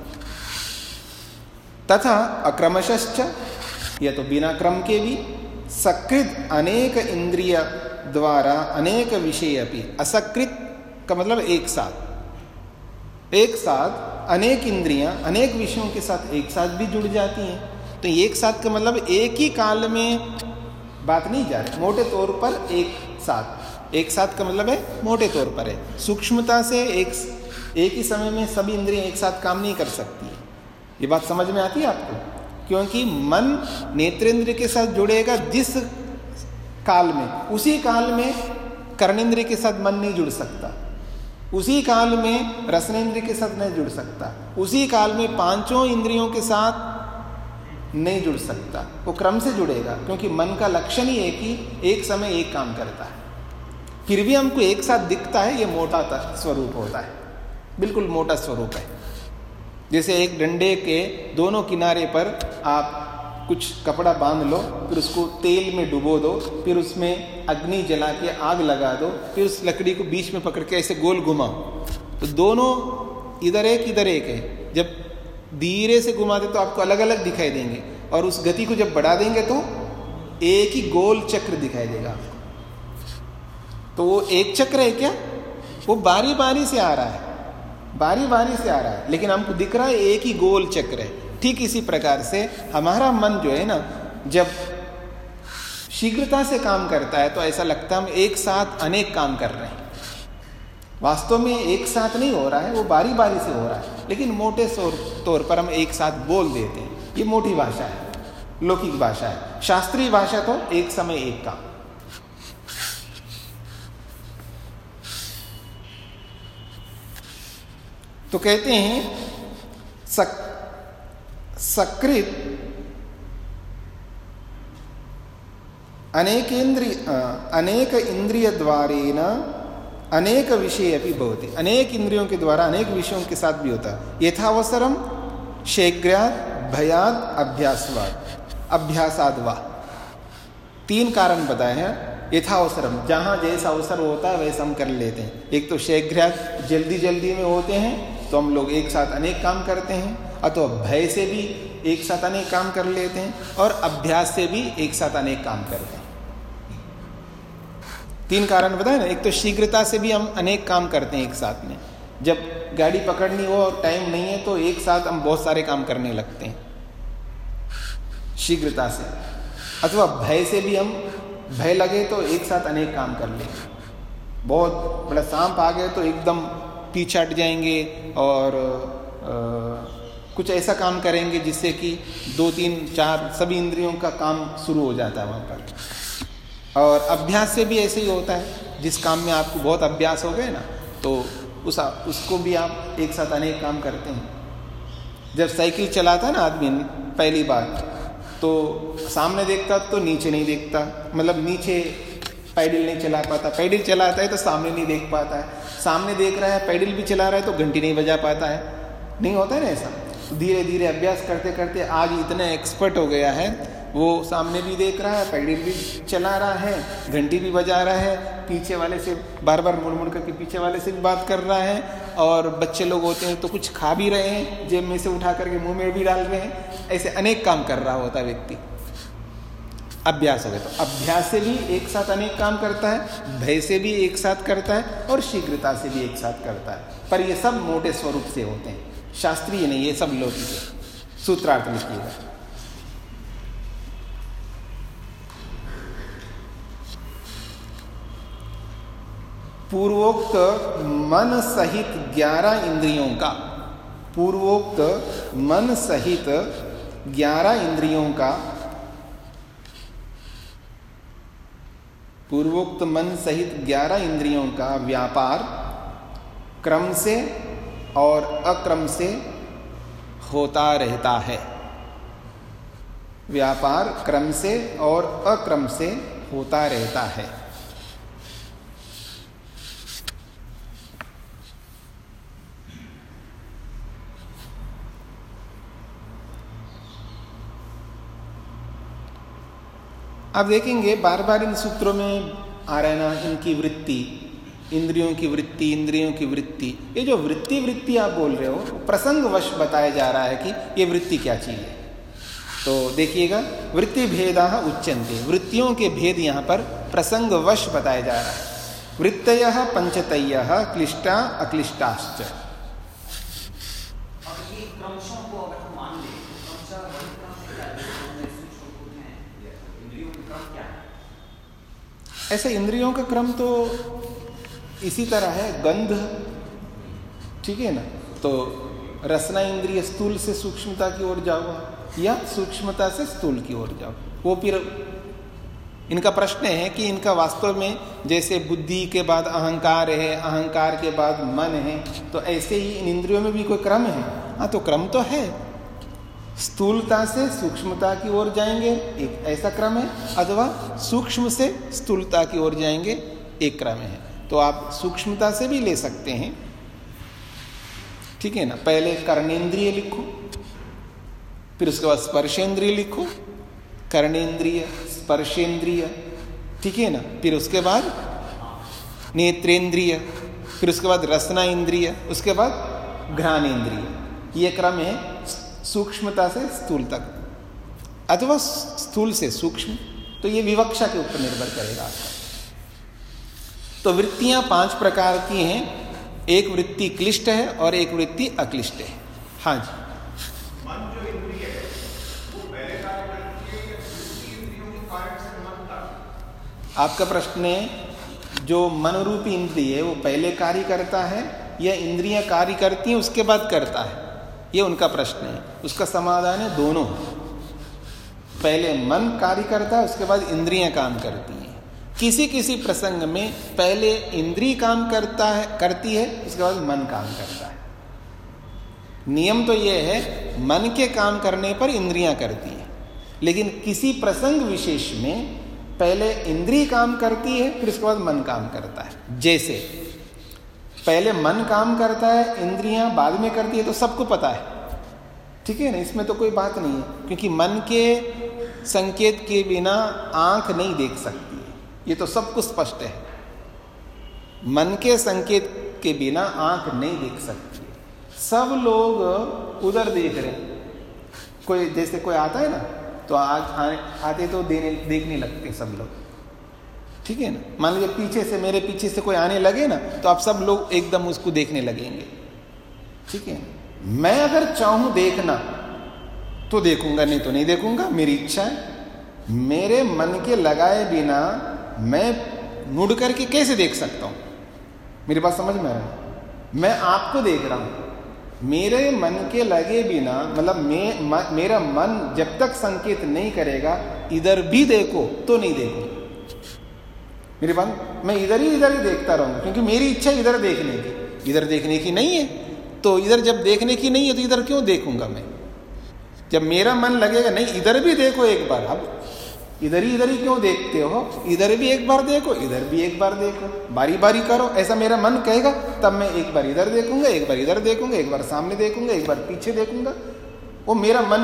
तथा अक्रमशश्च, यह तो बिना क्रम के भी, सकृत अनेक इंद्रिय द्वारा अनेक विषय अपि, असकृत का मतलब एक साथ, एक साथ अनेक इंद्रियां अनेक विषयों के साथ एक साथ भी जुड़ जाती हैं। तो एक साथ का मतलब एक ही काल में बात नहीं जा रही, मोटे तौर पर एक साथ, एक साथ का मतलब है मोटे तौर पर है, सूक्ष्मता से एक ही समय में सभी इंद्रियां एक साथ काम नहीं कर सकती है। ये बात समझ में आती है आपको? क्योंकि मन नेत्रेंद्र के साथ जुड़ेगा जिस काल में, उसी काल में कर्णेंद्र के साथ मन नहीं जुड़ सकता, उसी काल में रसनेंद्र के साथ नहीं जुड़ सकता, उसी काल में पांचों इंद्रियों के साथ नहीं जुड़ सकता। वो क्रम से जुड़ेगा, क्योंकि मन का लक्षण ही है कि एक समय एक काम करता है। फिर भी हमको एक साथ दिखता है, ये मोटा स्वरूप होता है, बिल्कुल मोटा स्वरूप है। जैसे एक डंडे के दोनों किनारे पर आप कुछ कपड़ा बांध लो, फिर उसको तेल में डुबो दो, फिर उसमें अग्नि जला के आग लगा दो, फिर उस लकड़ी को बीच में पकड़ के ऐसे गोल घुमाओ, तो दोनों इधर एक है। जब धीरे से घुमाते तो आपको अलग अलग दिखाई देंगे, और उस गति को जब बढ़ा देंगे तो एक ही गोल चक्र दिखाई देगा आपको। तो वो एक चक्र है क्या? वो बारी बारी से आ रहा है, बारी बारी से आ रहा है, लेकिन हमको दिख रहा है एक ही गोल चक्र है। ठीक इसी प्रकार से हमारा मन जो है ना, जब शीघ्रता से काम करता है तो ऐसा लगता है हम एक साथ अनेक काम कर रहे हैं। वास्तव में एक साथ नहीं हो रहा है, वो बारी बारी से हो रहा है, लेकिन मोटे तौर पर हम एक साथ बोल देते हैं। ये मोटी भाषा है, लौकिक भाषा है। शास्त्रीय भाषा तो एक समय एक काम। तो कहते हैं सकृत अनेक इंद्रिय द्वारेण अनेक विषय अभी भवति, अनेक इंद्रियों के द्वारा अनेक विषयों के साथ भी होता है। यथावसरम शीघ्रात् भयात् अभ्यासवाद अभ्यासाद वा, 3 कारण बताए हैं। यथावसरम, जहां जैसा अवसर होता है वैसा हम कर लेते हैं। एक तो शीघ्रात्, जल्दी जल्दी में होते हैं तो हम लोग एक साथ अनेक काम करते हैं, अथवा भय से भी एक साथ अनेक काम कर लेते हैं, और अभ्यास से भी एक साथ अनेक काम करते हैं। 3 कारण बताए ना। एक तो शीघ्रता से भी हम अनेक काम करते हैं एक साथ में, जब गाड़ी पकड़नी हो और टाइम नहीं है तो एक साथ हम बहुत सारे काम करने लगते हैं शीघ्रता से। अथवा भय से भी हम, भय लगे तो एक साथ अनेक काम कर लेंगे। बहुत बड़ा सांप आ गए तो एकदम पीछे हट जाएंगे और कुछ ऐसा काम करेंगे जिससे कि 2, 3, 4 सभी इंद्रियों का काम शुरू हो जाता है वहाँ पर। और अभ्यास से भी ऐसे ही होता है, जिस काम में आपको बहुत अभ्यास हो गए ना तो उसको भी आप एक साथ अनेक काम करते हैं। जब साइकिल चलाता है ना आदमी पहली बार, तो सामने देखता तो नीचे नहीं देखता, मतलब नीचे पैडल नहीं चला पाता, पैडल चलाता है तो सामने नहीं देख पाता है, सामने देख रहा है पैडल भी चला रहा है तो घंटी नहीं बजा पाता है, नहीं होता है ना ऐसा। धीरे धीरे अभ्यास करते करते आज इतना एक्सपर्ट हो गया है, वो सामने भी देख रहा है, पैडल भी चला रहा है, घंटी भी बजा रहा है, पीछे वाले से बार बार मुड़ मुड़ करके पीछे वाले से भी बात कर रहा है, और बच्चे लोग होते हैं तो कुछ खा भी रहे हैं, जेब में से उठा करके मुंह में भी डाल रहे हैं, ऐसे अनेक काम कर रहा होता है व्यक्ति। अभ्यास हो गया तो अभ्यास से भी एक साथ अनेक काम करता है, भय से भी एक साथ करता है, और शीघ्रता से भी एक साथ करता है। पर ये सब मोटे स्वरूप से होते हैं, शास्त्रीय नहीं, ये सब लौकिक है। सूत्रार्थ लिखिएगा। पूर्वोक्त मन सहित 11 इंद्रियों का, पूर्वोक्त मन सहित 11 इंद्रियों का, पूर्वोक्त मन सहित 11 इंद्रियों का व्यापार क्रम से और अक्रम से होता रहता है। व्यापार क्रम से और अक्रम से होता रहता है। आप देखेंगे बार बार इन सूत्रों में आ रहा है ना, इनकी वृत्ति, इंद्रियों की वृत्ति, इंद्रियों की वृत्ति। ये जो वृत्ति आप बोल रहे हो, प्रसंगवश बताया जा रहा है कि ये वृत्ति क्या चीज है। तो देखिएगा, वृत्ति भेदाः उच्यन्ते, वृत्तियों के भेद यहाँ पर प्रसंगवश बताया जा रहा है। वृत्तयः पंचतयः क्लिष्टा अक्लिष्टाश्च। ऐसे इंद्रियों का क्रम तो इसी तरह है, गंध, ठीक है ना, तो रसना इंद्रिय स्थूल से सूक्ष्मता की ओर जाओ या सूक्ष्मता से स्थूल की ओर जाओ। वो फिर इनका प्रश्न है कि इनका वास्तव में जैसे बुद्धि के बाद अहंकार है, अहंकार के बाद मन है, तो ऐसे ही इन इंद्रियों में भी कोई क्रम है? हाँ, तो क्रम तो है, स्थूलता से सूक्ष्मता की ओर जाएंगे एक ऐसा क्रम है, अथवा सूक्ष्म से स्थूलता की ओर जाएंगे एक क्रम है। तो आप सूक्ष्मता से भी ले सकते हैं, ठीक है ना। पहले कर्णेंद्रिय लिखो, फिर उसके बाद स्पर्शेंद्रिय लिखो, कर्णेंद्रिय, स्पर्शेंद्रिय, ठीक है ना। फिर उसके बाद नेत्रेंद्रिय, फिर उसके बाद रसना इंद्रिय, उसके बाद घ्राणेंद्रिय। ये क्रम है सूक्ष्मता से स्थूल तक, अथवा स्थूल से सूक्ष्म। तो ये विवक्षा के ऊपर निर्भर करेगा आपका। तो वृत्तियां 5 प्रकार की हैं, एक वृत्ति क्लिष्ट है और एक वृत्ति अक्लिष्ट है। हाँ जी, मन जो इंद्रिय है वो पहले कार्य करती है या दूसरी इंद्रियों के कारण से मन का? आपका प्रश्न है जो मन रूपी इंद्रिय है वो पहले कार्य करता है या इंद्रियां कार्य करती हैं उसके बाद करता है, ये उनका प्रश्न है। उसका समाधान है दोनों, पहले मन कार्य करता है उसके बाद इंद्रियां काम करती हैं। किसी किसी प्रसंग में पहले इंद्रिय काम करती है उसके बाद मन काम करता है। नियम तो यह है मन के काम करने पर इंद्रियां करती है, लेकिन किसी प्रसंग विशेष में पहले इंद्रिय काम करती है फिर उसके बाद मन काम करता है। जैसे पहले मन काम करता है, इंद्रियां बाद में करती है, तो सबको पता है, ठीक है ना, इसमें तो कोई बात नहीं है, क्योंकि मन के संकेत के बिना आंख नहीं देख सकती है, ये तो सबको स्पष्ट है। मन के संकेत के बिना आंख नहीं देख सकती है। सब लोग उधर देख रहे हैं, कोई जैसे कोई आता है ना तो आते तो देखने लगते सब लोग, ठीक है ना। मान लीजिए पीछे से, मेरे पीछे से कोई आने लगे ना तो आप सब लोग एकदम उसको देखने लगेंगे, ठीक है। मैं अगर चाहूं देखना तो देखूंगा, नहीं तो नहीं देखूंगा, मेरी इच्छा है। मेरे मन के लगाए बिना मैं मुड़ करके कैसे देख सकता हूं? मेरी बात समझ में आ रहा है? मैं आपको देख रहा हूं, मेरे मन के लगे बिना, मतलब मेरा मन जब तक संकेत नहीं करेगा इधर भी देखो तो नहीं देखो, मेरी बात, मैं इधर ही देखता रहूंगा, क्योंकि मेरी इच्छा इधर देखने की, इधर देखने की नहीं है, तो इधर जब देखने की नहीं है तो इधर क्यों देखूंगा मैं? जब मेरा मन लगेगा नहीं इधर भी देखो एक बार, अब इधर ही क्यों देखते हो, इधर भी एक बार देखो, इधर भी एक बार देखो, बारी बारी करो, ऐसा मेरा मन कहेगा, तब मैं एक बार इधर देखूंगा, एक बार इधर देखूंगा, एक बार सामने देखूंगा, एक बार पीछे देखूंगा। वो मेरा मन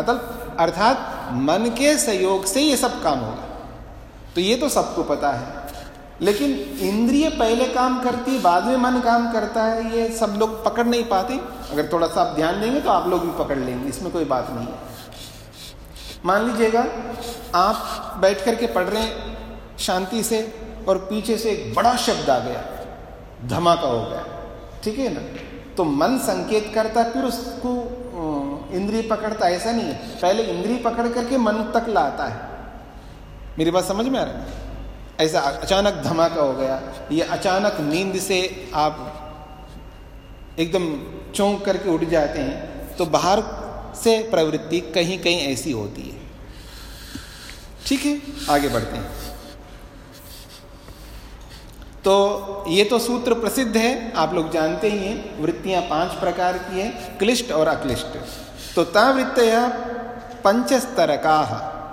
अर्थात मन के सहयोग से ये सब काम होगा, तो ये तो सबको पता है। लेकिन इंद्रिय पहले काम करती, बाद में मन काम करता है, ये सब लोग पकड़ नहीं पाते। अगर थोड़ा सा आप ध्यान देंगे तो आप लोग भी पकड़ लेंगे, इसमें कोई बात नहीं है। मान लीजिएगा आप बैठ करके पढ़ रहे हैं शांति से, और पीछे से एक बड़ा शब्द आ गया, धमाका हो गया, ठीक है ना, तो मन संकेत करता, फिर उसको इंद्रिय पकड़ता, ऐसा नहीं है। पहले इंद्रिय पकड़ करके मन तक लाता है। मेरी बात समझ में आ रहा है? ऐसा अचानक धमाका हो गया, ये अचानक नींद से आप एकदम चौंक करके उठ जाते हैं, तो बाहर से प्रवृत्ति कहीं कहीं ऐसी होती है, ठीक है। आगे बढ़ते हैं। तो ये तो सूत्र प्रसिद्ध है, आप लोग जानते ही हैं। वृत्तियां 5 प्रकार की है, क्लिष्ट और अक्लिष्ट। तो तावृत्तयः पंचस्तरकाः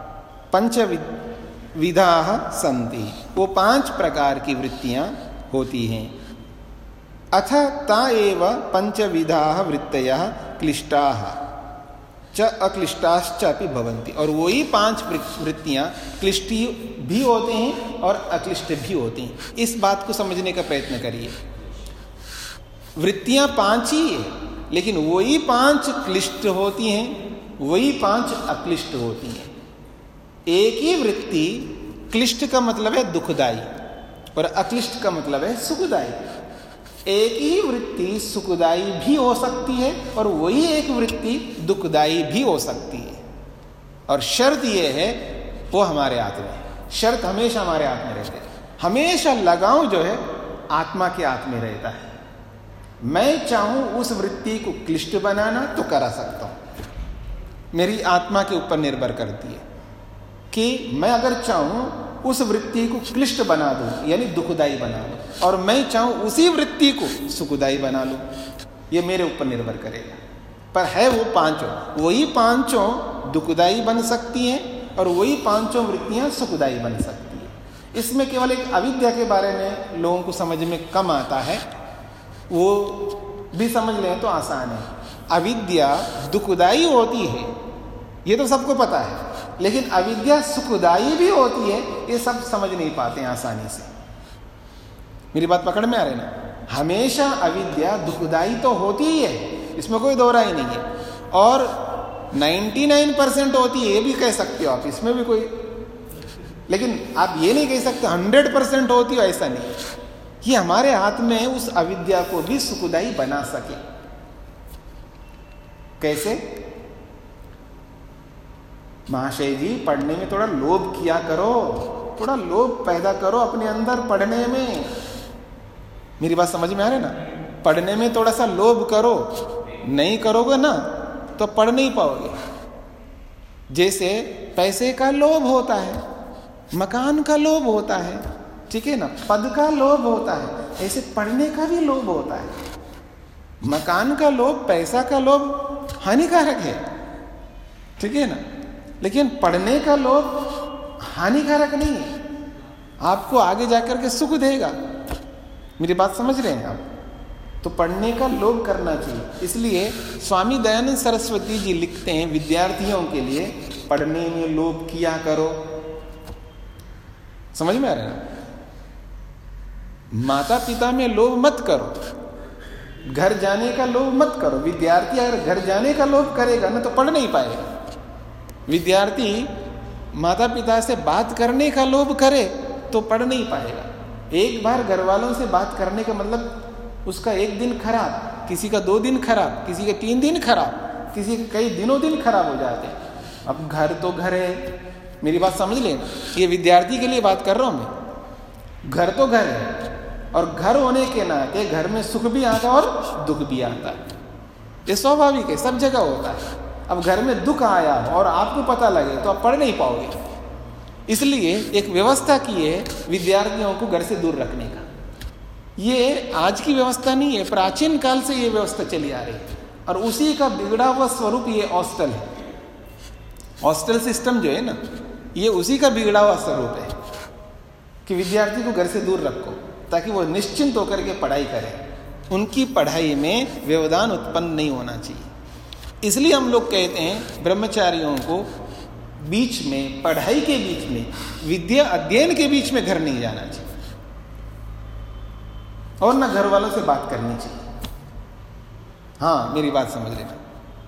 पंचविधाः सन्ति, वो 5 प्रकार की वृत्तियां होती हैं। अथ ता एव पंचविधाः वृत्तयः क्लिष्टाः च अक्लिष्टाश्च अपि भवन्ति, और वही 5 वृत्तियां क्लिष्टी भी होते हैं और अक्लिष्ट भी होती हैं। इस बात को समझने का प्रयत्न करिए। वृत्तियां 5 ही है, लेकिन वही 5 क्लिष्ट होती हैं, वही 5 अक्लिष्ट होती हैं। एक ही वृत्ति, क्लिष्ट का मतलब है दुखदाई और अक्लिष्ट का मतलब है सुखदाई। एक ही वृत्ति सुखदाई भी हो सकती है और वही एक वृत्ति दुखदाई भी हो सकती है, और शर्त यह है वो हमारे हाथ में है। शर्त हमेशा हमारे हाथ में रहती है, हमेशा लगाव जो है आत्मा के हाथ में रहता है। मैं चाहूं उस वृत्ति को क्लिष्ट बनाना तो करा सकता हूं, मेरी आत्मा के ऊपर निर्भर करती है कि मैं अगर चाहूं उस वृत्ति को क्लिष्ट बना दूं, यानी दुखदाई बना दूं, और मैं चाहूं उसी वृत्ति को सुखदाई बना लूं, ये मेरे ऊपर निर्भर करेगा। पर है वो 5, वही 5 दुखदाई बन सकती हैं और वही 5 वृत्तियां सुखदाई बन सकती है। इसमें केवल एक अविद्या के बारे में लोगों को समझ में कम आता है, वो भी समझ लें तो आसान है। अविद्या दुखदाई होती है, ये तो सबको पता है, लेकिन अविद्या सुखदाई भी होती है, ये सब समझ नहीं पाते हैं आसानी से। मेरी बात पकड़ में आ रही है ना? हमेशा अविद्या दुखदाई तो होती ही है, इसमें कोई दो राय नहीं है, और 99% होती है, ये भी कह सकते हो आप, इसमें भी कोई, लेकिन आप ये नहीं कह सकते 100% होती हो, ऐसा नहीं। ये हमारे हाथ में है उस अविद्या को भी सुखदाई बना सके। कैसे? महाशय जी, पढ़ने में थोड़ा लोभ किया करो, थोड़ा लोभ पैदा करो अपने अंदर पढ़ने में। मेरी बात समझ में आ रही है ना? पढ़ने में थोड़ा सा लोभ करो, नहीं करोगे ना तो पढ़ नहीं पाओगे। जैसे पैसे का लोभ होता है, मकान का लोभ होता है, ठीक है ना, पद का लोभ होता है, ऐसे पढ़ने का भी लोभ होता है। मकान का लोभ, पैसा का लोभ हानिकारक है, ठीक है ना, लेकिन पढ़ने का लोभ हानिकारक नहीं है, आपको आगे जाकर के सुख देगा। मेरी बात समझ रहे हैं आप? तो पढ़ने का लोभ करना चाहिए। इसलिए स्वामी दयानंद सरस्वती जी लिखते हैं विद्यार्थियों के लिए, पढ़ने में लोभ किया करो। समझ में आ रहा है ना? माता पिता में लोभ मत करो, घर जाने का लोभ मत करो। विद्यार्थी अगर घर जाने का लोभ करेगा ना तो पढ़ नहीं पाएगा। विद्यार्थी माता पिता से बात करने का लोभ करे तो पढ़ नहीं पाएगा। एक बार घर वालों से बात करने का मतलब उसका एक दिन खराब, किसी का 2 दिन खराब, किसी का 3 दिन खराब, किसी के कई दिनों दिन खराब हो जाते हैं। अब घर तो घर है, मेरी बात समझ लेना, ये विद्यार्थी के लिए बात कर रहा हूं मैं। घर तो घर है और घर होने के नाते घर में सुख भी आता है और दुख भी आता है, ये स्वाभाविक है, सब जगह होता है। अब घर में दुख आया और आपको पता लगे तो आप पढ़ नहीं पाओगे। इसलिए एक व्यवस्था की है विद्यार्थियों को घर से दूर रखने का। ये आज की व्यवस्था नहीं है, प्राचीन काल से ये व्यवस्था चली आ रही है और उसी का बिगड़ा हुआ स्वरूप ये हॉस्टल है। हॉस्टल सिस्टम जो है ना, ये उसी का बिगड़ा हुआ स्वरूप है कि विद्यार्थी को घर से दूर रखो ताकि वो निश्चिंत होकर के पढ़ाई करें। उनकी पढ़ाई में व्यवधान उत्पन्न नहीं होना चाहिए। इसलिए हम लोग कहते हैं ब्रह्मचारियों को बीच में, पढ़ाई के बीच में, विद्या अध्ययन के बीच में घर नहीं जाना चाहिए और ना घर वालों से बात करनी चाहिए। हाँ, मेरी बात समझ लेना।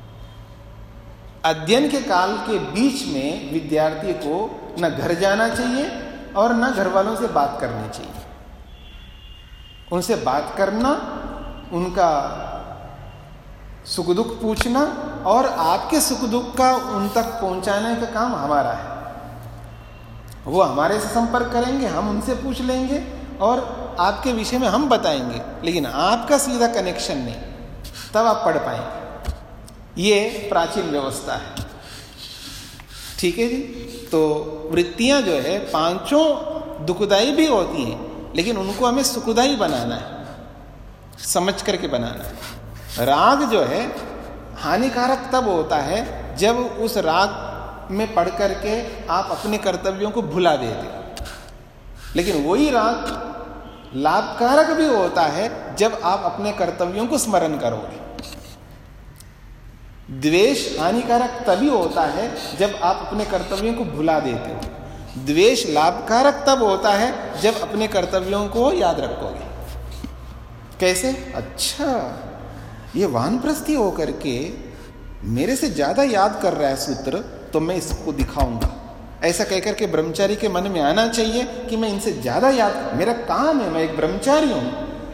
अध्ययन के काल के बीच में विद्यार्थी को न घर जाना चाहिए और न घर वालों से बात करनी चाहिए। उनसे बात करना, उनका सुख दुख पूछना और आपके सुख दुख का उन तक पहुंचाने का काम हमारा है। वो हमारे से संपर्क करेंगे, हम उनसे पूछ लेंगे और आपके विषय में हम बताएंगे, लेकिन आपका सीधा कनेक्शन नहीं, तब आप पढ़ पाएंगे। ये प्राचीन व्यवस्था है। ठीक है जी। तो वृत्तियां जो है 5 दुखदाई भी होती हैं, लेकिन उनको हमें सुखदाई बनाना है, समझ करके बनाना है। राग जो है हानिकारक तब होता है जब उस राग में पढ़ करके आप अपने कर्तव्यों को भुला देते, लेकिन वही राग लाभकारक भी होता है जब आप अपने कर्तव्यों को स्मरण करोगे। द्वेष हानिकारक तभी होता है जब आप अपने कर्तव्यों को भुला देते हो। द्वेष लाभकारक तब होता है जब अपने कर्तव्यों को याद रखोगे। कैसे? अच्छा, ये वानप्रस्थी होकर के मेरे से ज्यादा याद कर रहा है सूत्र, तो मैं इसको दिखाऊंगा। ऐसा कहकर के ब्रह्मचारी के मन में आना चाहिए कि मैं इनसे ज्यादा याद, मेरा काम है, मैं एक ब्रह्मचारी हूं,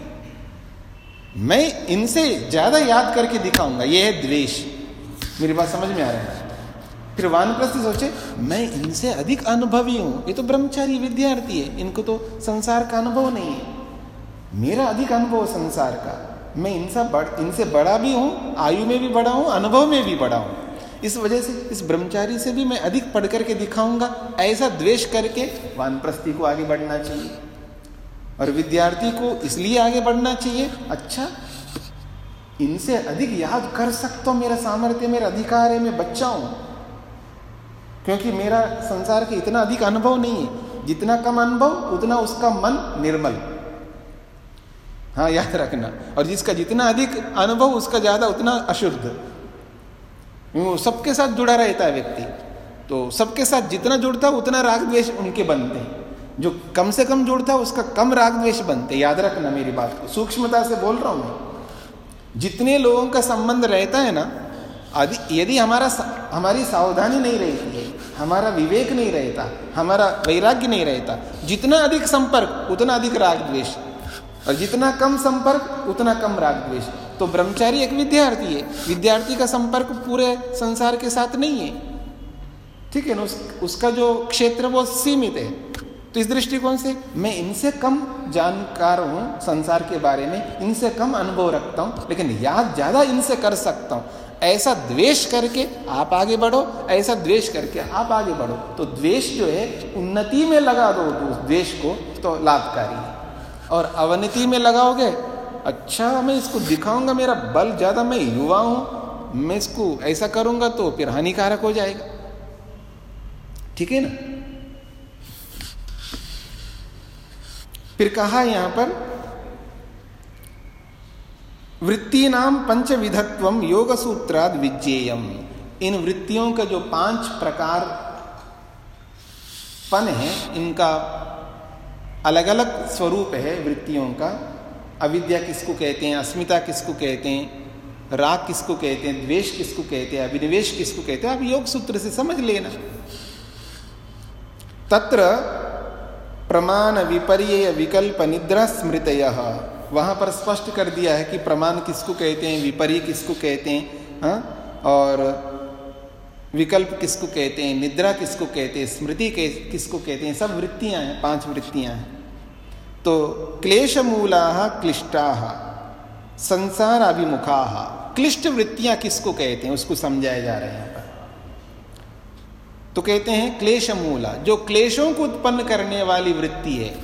मैं इनसे ज्यादा याद करके दिखाऊंगा। यह है द्वेष। मेरी बात समझ में आ रहा है? फिर वानप्रस्थी सोचे मैं इनसे अधिक अनुभवी हूं, ये तो ब्रह्मचारी विद्यार्थी है, इनको तो संसार का अनुभव नहीं है, मेरा अधिक अनुभव संसार का, मैं इनसे बड़ा भी हूं, आयु में भी बड़ा हूं, अनुभव में भी बड़ा हूं, इस वजह से इस ब्रह्मचारी से भी मैं अधिक पढ़ करके दिखाऊंगा। ऐसा द्वेष करके वानप्रस्थी को आगे बढ़ना चाहिए और विद्यार्थी को इसलिए आगे बढ़ना चाहिए, अच्छा इनसे अधिक याद कर सकता हूं, मेरा सामर्थ्य, मेरा अधिकार है, मैं बच्चा हूं, क्योंकि मेरा संसार के इतना अधिक अनुभव नहीं है। जितना कम अनुभव उतना उसका मन निर्मल। हाँ, याद रखना। और जिसका जितना अधिक अनुभव उसका ज्यादा उतना अशुद्ध। वो सबके साथ जुड़ा रहता है व्यक्ति, तो सबके साथ जितना जुड़ता है उतना राग द्वेष उनके बनते हैं। जो कम से कम जुड़ता है उसका कम राग द्वेष बनते। याद रखना मेरी बात को, सूक्ष्मता से बोल रहा हूं मैं। जितने लोगों का संबंध रहता है ना, यदि हमारी सावधानी नहीं रहती है, हमारा विवेक नहीं रहता, हमारा वैराग्य नहीं रहता, जितना अधिक संपर्क उतना अधिक राग द्वेष, और जितना कम संपर्क उतना कम राग द्वेष। तो ब्रह्मचारी एक विद्यार्थी है, विद्यार्थी का संपर्क पूरे संसार के साथ नहीं है, ठीक है ना, उसका जो क्षेत्र वो सीमित है। तो इस दृष्टिकोण से मैं इनसे कम जानकार हूं संसार के बारे में, इनसे कम अनुभव रखता हूं, लेकिन याद ज्यादा इनसे कर सकता हूं। ऐसा द्वेष करके आप आगे बढ़ो, ऐसा द्वेष करके आप आगे बढ़ो। तो द्वेष जो है उन्नति में लगा दो उस द्वेष को, तो लाभकारी है। और अवनति में लगाओगे, अच्छा मैं इसको दिखाऊंगा, मेरा बल ज्यादा, मैं युवा हूं, मैं इसको ऐसा करूंगा, तो फिर हानिकारक हो जाएगा। ठीक है ना। फिर कहा यहां पर वृत्तीनाम पंचविधत्वम योग सूत्राद विज्ञेयम। इन वृत्तियों का जो 5 प्रकार पन है, इनका अलग अलग स्वरूप है वृत्तियों का। अविद्या किसको कहते हैं, अस्मिता किसको कहते हैं, राग किसको कहते हैं, द्वेष किसको कहते हैं, अभिनिवेश किसको कहते हैं, आप योग सूत्र से समझ लेना। तत्र प्रमाण विपर्यय विकल्प निद्रा स्मृतयः, वहां पर स्पष्ट कर दिया है कि प्रमाण किसको कहते हैं, विपर्य किसको कहते हैं, और विकल्प किसको कहते हैं, निद्रा किसको कहते हैं, स्मृति किसको कहते हैं। सब वृत्तियां हैं, 5 वृत्तियां हैं। तो क्लेश मूलाः क्लिष्टाः संसार अभिमुखाः, क्लिष्ट वृत्तियां किसको कहते हैं उसको समझाया जा रहा है यहाँ पर। तो कहते हैं क्लेश मूला, जो क्लेशों को उत्पन्न करने वाली वृत्ति है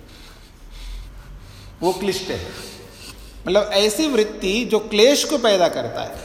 वो क्लिष्ट है। मतलब ऐसी वृत्ति जो क्लेश को पैदा करता है,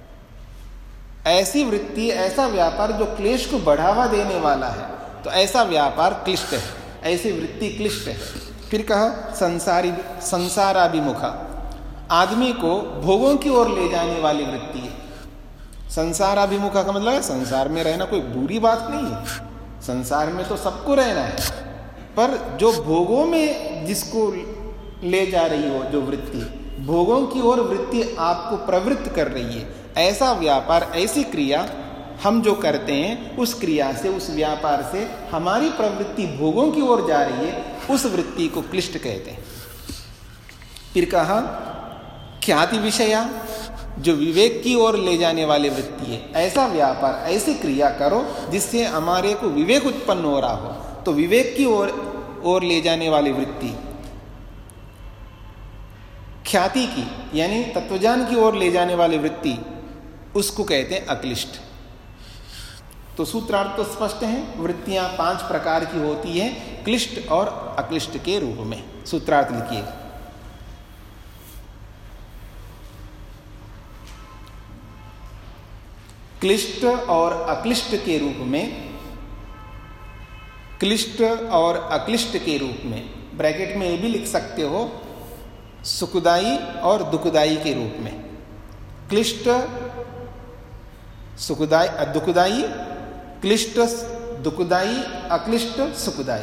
ऐसी वृत्ति, ऐसा व्यापार जो क्लेश को बढ़ावा देने वाला है, तो ऐसा व्यापार क्लिष्ट है, ऐसी वृत्ति क्लिष्ट है। फिर कहा संसाराभिमुखा, आदमी को भोगों की ओर ले जाने वाली वृत्ति है। संसाराभिमुखा का मतलब है संसार में रहना कोई बुरी बात नहीं है, संसार में तो सबको रहना है, पर जो भोगों में जिसको ले जा रही हो, जो वृत्ति भोगों की ओर वृत्ति आपको प्रवृत्त कर रही है, ऐसा व्यापार, ऐसी क्रिया हम जो करते हैं, उस क्रिया से, उस व्यापार से हमारी प्रवृत्ति भोगों की ओर जा रही है, उस वृत्ति को क्लिष्ट कहते हैं। फिर कहा ख्याति विषया, जो विवेक की ओर ले जाने वाली वृत्ति है, ऐसा व्यापार, ऐसी क्रिया करो जिससे हमारे को विवेक उत्पन्न हो रहा हो, तो विवेक की ओर ले जाने वाली वृत्ति ख्याति की, यानी तत्वज्ञान की ओर ले जाने वाली वृत्ति, उसको कहते हैं अक्लिष्ट। तो सूत्रार्थ तो स्पष्ट है, वृत्तियां 5 प्रकार की होती है, क्लिष्ट और अक्लिष्ट के रूप में। सूत्रार्थ लिखिए, क्लिष्ट और अक्लिष्ट के रूप में, क्लिष्ट और अक्लिष्ट के रूप में, ब्रैकेट में ये भी लिख सकते हो सुखदाई और दुखदाई के रूप में। क्लिष्ट सुखदाई, दुखदाई, क्लिष्ट दुखदाई, अक्लिष्ट सुखदाई।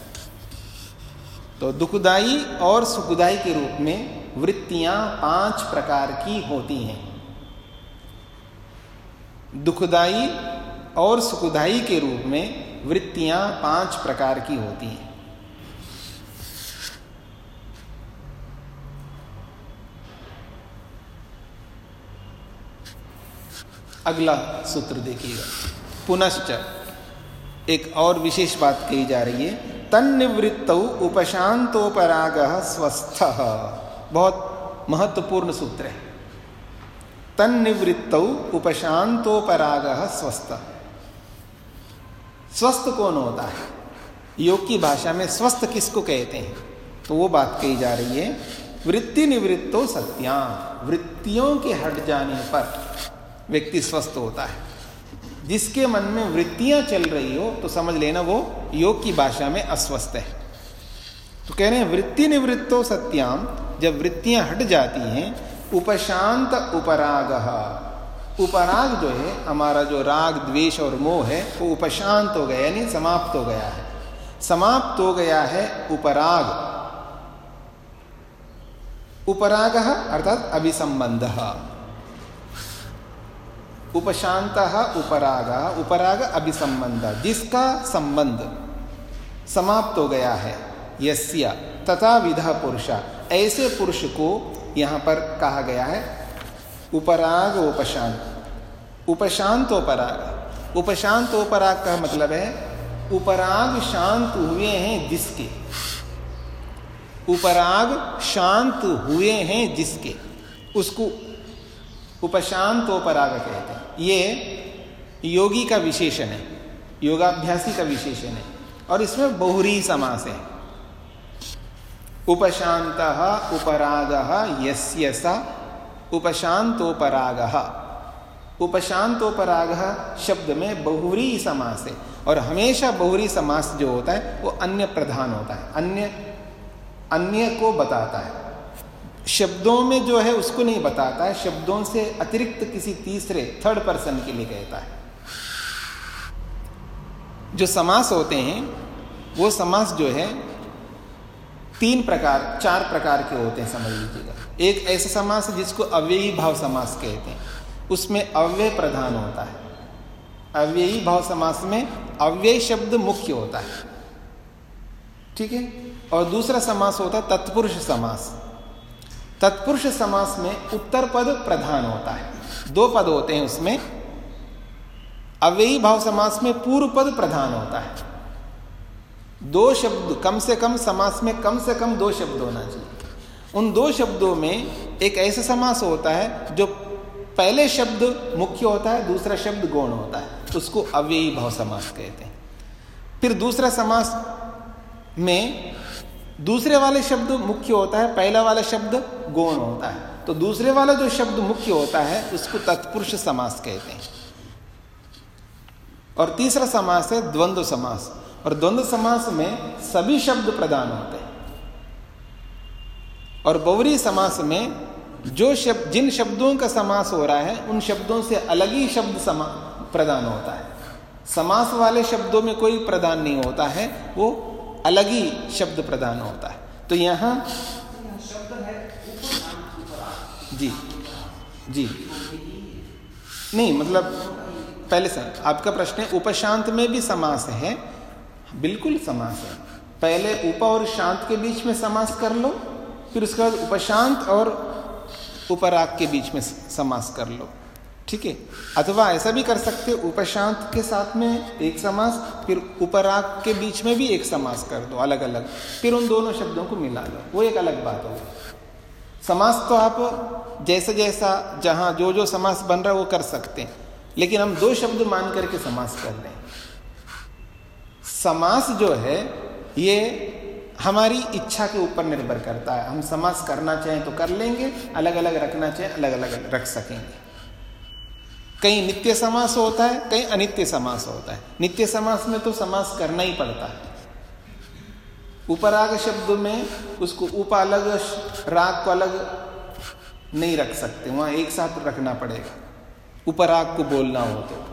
तो दुखदाई और सुखदाई के रूप में वृत्तियां 5 प्रकार की होती हैं। दुखदाई और सुखदाई के रूप में वृत्तियां 5 प्रकार की होती हैं। अगला सूत्र देखिएगा, पुनश्च एक और विशेष बात कही जा रही है, तन्निवृत्तौ उपशांतोपरागः स्वस्थः। बहुत महत्वपूर्ण सूत्र है। तन्निवृत्तौ उपशांतोपरागः स्वस्थः। स्वस्थ कौन होता है? योग की भाषा में स्वस्थ किसको कहते हैं? तो वो बात कही जा रही है, वृत्ति निवृत्तो सत्यां, वृत्तियों के हट जाने पर व्यक्ति स्वस्थ होता है। जिसके मन में वृत्तियां चल रही हो तो समझ लेना वो योग की भाषा में अस्वस्थ है। तो कह रहे हैं वृत्ति निवृत्तो सत्याम, जब वृत्तियां हट जाती हैं, उपशांत उपरागः, उपराग जो है हमारा, जो राग द्वेष और मोह है, वो उपशांत हो गया, यानी समाप्त हो गया है। समाप्त हो गया है उपराग। उपरागः अर्थात अभिसंबंधः। उपशांतः उपरागः, उपराग अभिसंबंध, जिसका संबंध समाप्त हो गया है। यस्य तथा विधा पुरुषा, ऐसे पुरुष को यहां पर कहा गया है उपराग उपशांत। उपशांतोपराग, उपशांतोपराग का मतलब है उपराग शांत हुए हैं जिसके, उपराग शांत हुए हैं जिसके, उसको उपशांतोपराग कहते हैं। ये योगी का विशेषण है, योगाभ्यासी का विशेषण है, और इसमें बहुरी समास है। उपशांतः उपरागः यस्य सा उपशांतोपरागः। उपशांतोपरागः शब्द में बहुरी समास है, और हमेशा बहुरी समास जो होता है वो अन्य प्रधान होता है, अन्य को बताता है। शब्दों में जो है उसको नहीं बताता है, शब्दों से अतिरिक्त किसी तीसरे थर्ड पर्सन के लिए कहता है। जो समास होते हैं वो समास जो है 4 प्रकार के होते हैं, समझ लीजिएगा। एक ऐसा समास है जिसको अव्ययी भाव समास कहते हैं, उसमें अव्यय प्रधान होता है। अव्ययी भाव समास में अव्यय शब्द मुख्य होता है, ठीक है। और दूसरा समास होता है तत्पुरुष समास। तत्पुरुष समास में उत्तर पद प्रधान होता है, 2 पद होते हैं उसमें। अव्ययी भाव समास में पूर्व पद प्रधान होता है। 2 शब्द कम से कम, समास में कम से कम 2 शब्द होना चाहिए। उन 2 शब्दों में एक ऐसा समास होता है जो पहले शब्द मुख्य होता है, दूसरा शब्द गौण होता है, उसको अव्ययी भाव समास कहते हैं। फिर दूसरा समास में दूसरे वाले शब्द मुख्य होता है, पहला वाला शब्द गौण होता है, तो दूसरे वाला जो शब्द मुख्य होता है उसको तत्पुरुष समास कहते हैं। और तीसरा समास है द्वंद्व समास। और द्वंद्व समास में सभी शब्द प्रधान होते हैं। और बहुव्रीहि समास में जिन शब्दों का समास हो रहा है उन शब्दों से अलग ही शब्द प्रदान होता है। समास वाले शब्दों में कोई प्रदान नहीं होता है, वो अलग ही शब्द प्रदान होता है। तो यहाँ शब्द है जी जी नहीं, मतलब पहले से आपका प्रश्न है उपशांत में भी समास है, बिल्कुल समास है। पहले उप और शांत के बीच में समास कर लो, फिर उसके बाद उपशांत और उपराग के बीच में समास कर लो, ठीक है। अथवा ऐसा भी कर सकते हो, उपशांत के साथ में एक समास, फिर उपराग के बीच में भी एक समास कर दो अलग अलग, फिर उन दोनों शब्दों को मिला लो, वो एक अलग बात होगी। समास तो आप जैसा जैसा जहां जो जो समास बन रहा है वो कर सकते हैं, लेकिन हम 2 शब्द मान करके समास कर रहे हैं। समास जो है ये हमारी इच्छा के ऊपर निर्भर करता है। हम समास करना चाहें तो कर लेंगे, अलग अलग रखना चाहें अलग अलग रख सकेंगे। कहीं नित्य समास होता है, कहीं अनित्य समास होता है। नित्य समास में तो समास करना ही पड़ता है। उपराग शब्द में उसको उप अलग, राग को अलग नहीं रख सकते, वहां एक साथ रखना पड़ेगा उपराग को बोलना हो तो।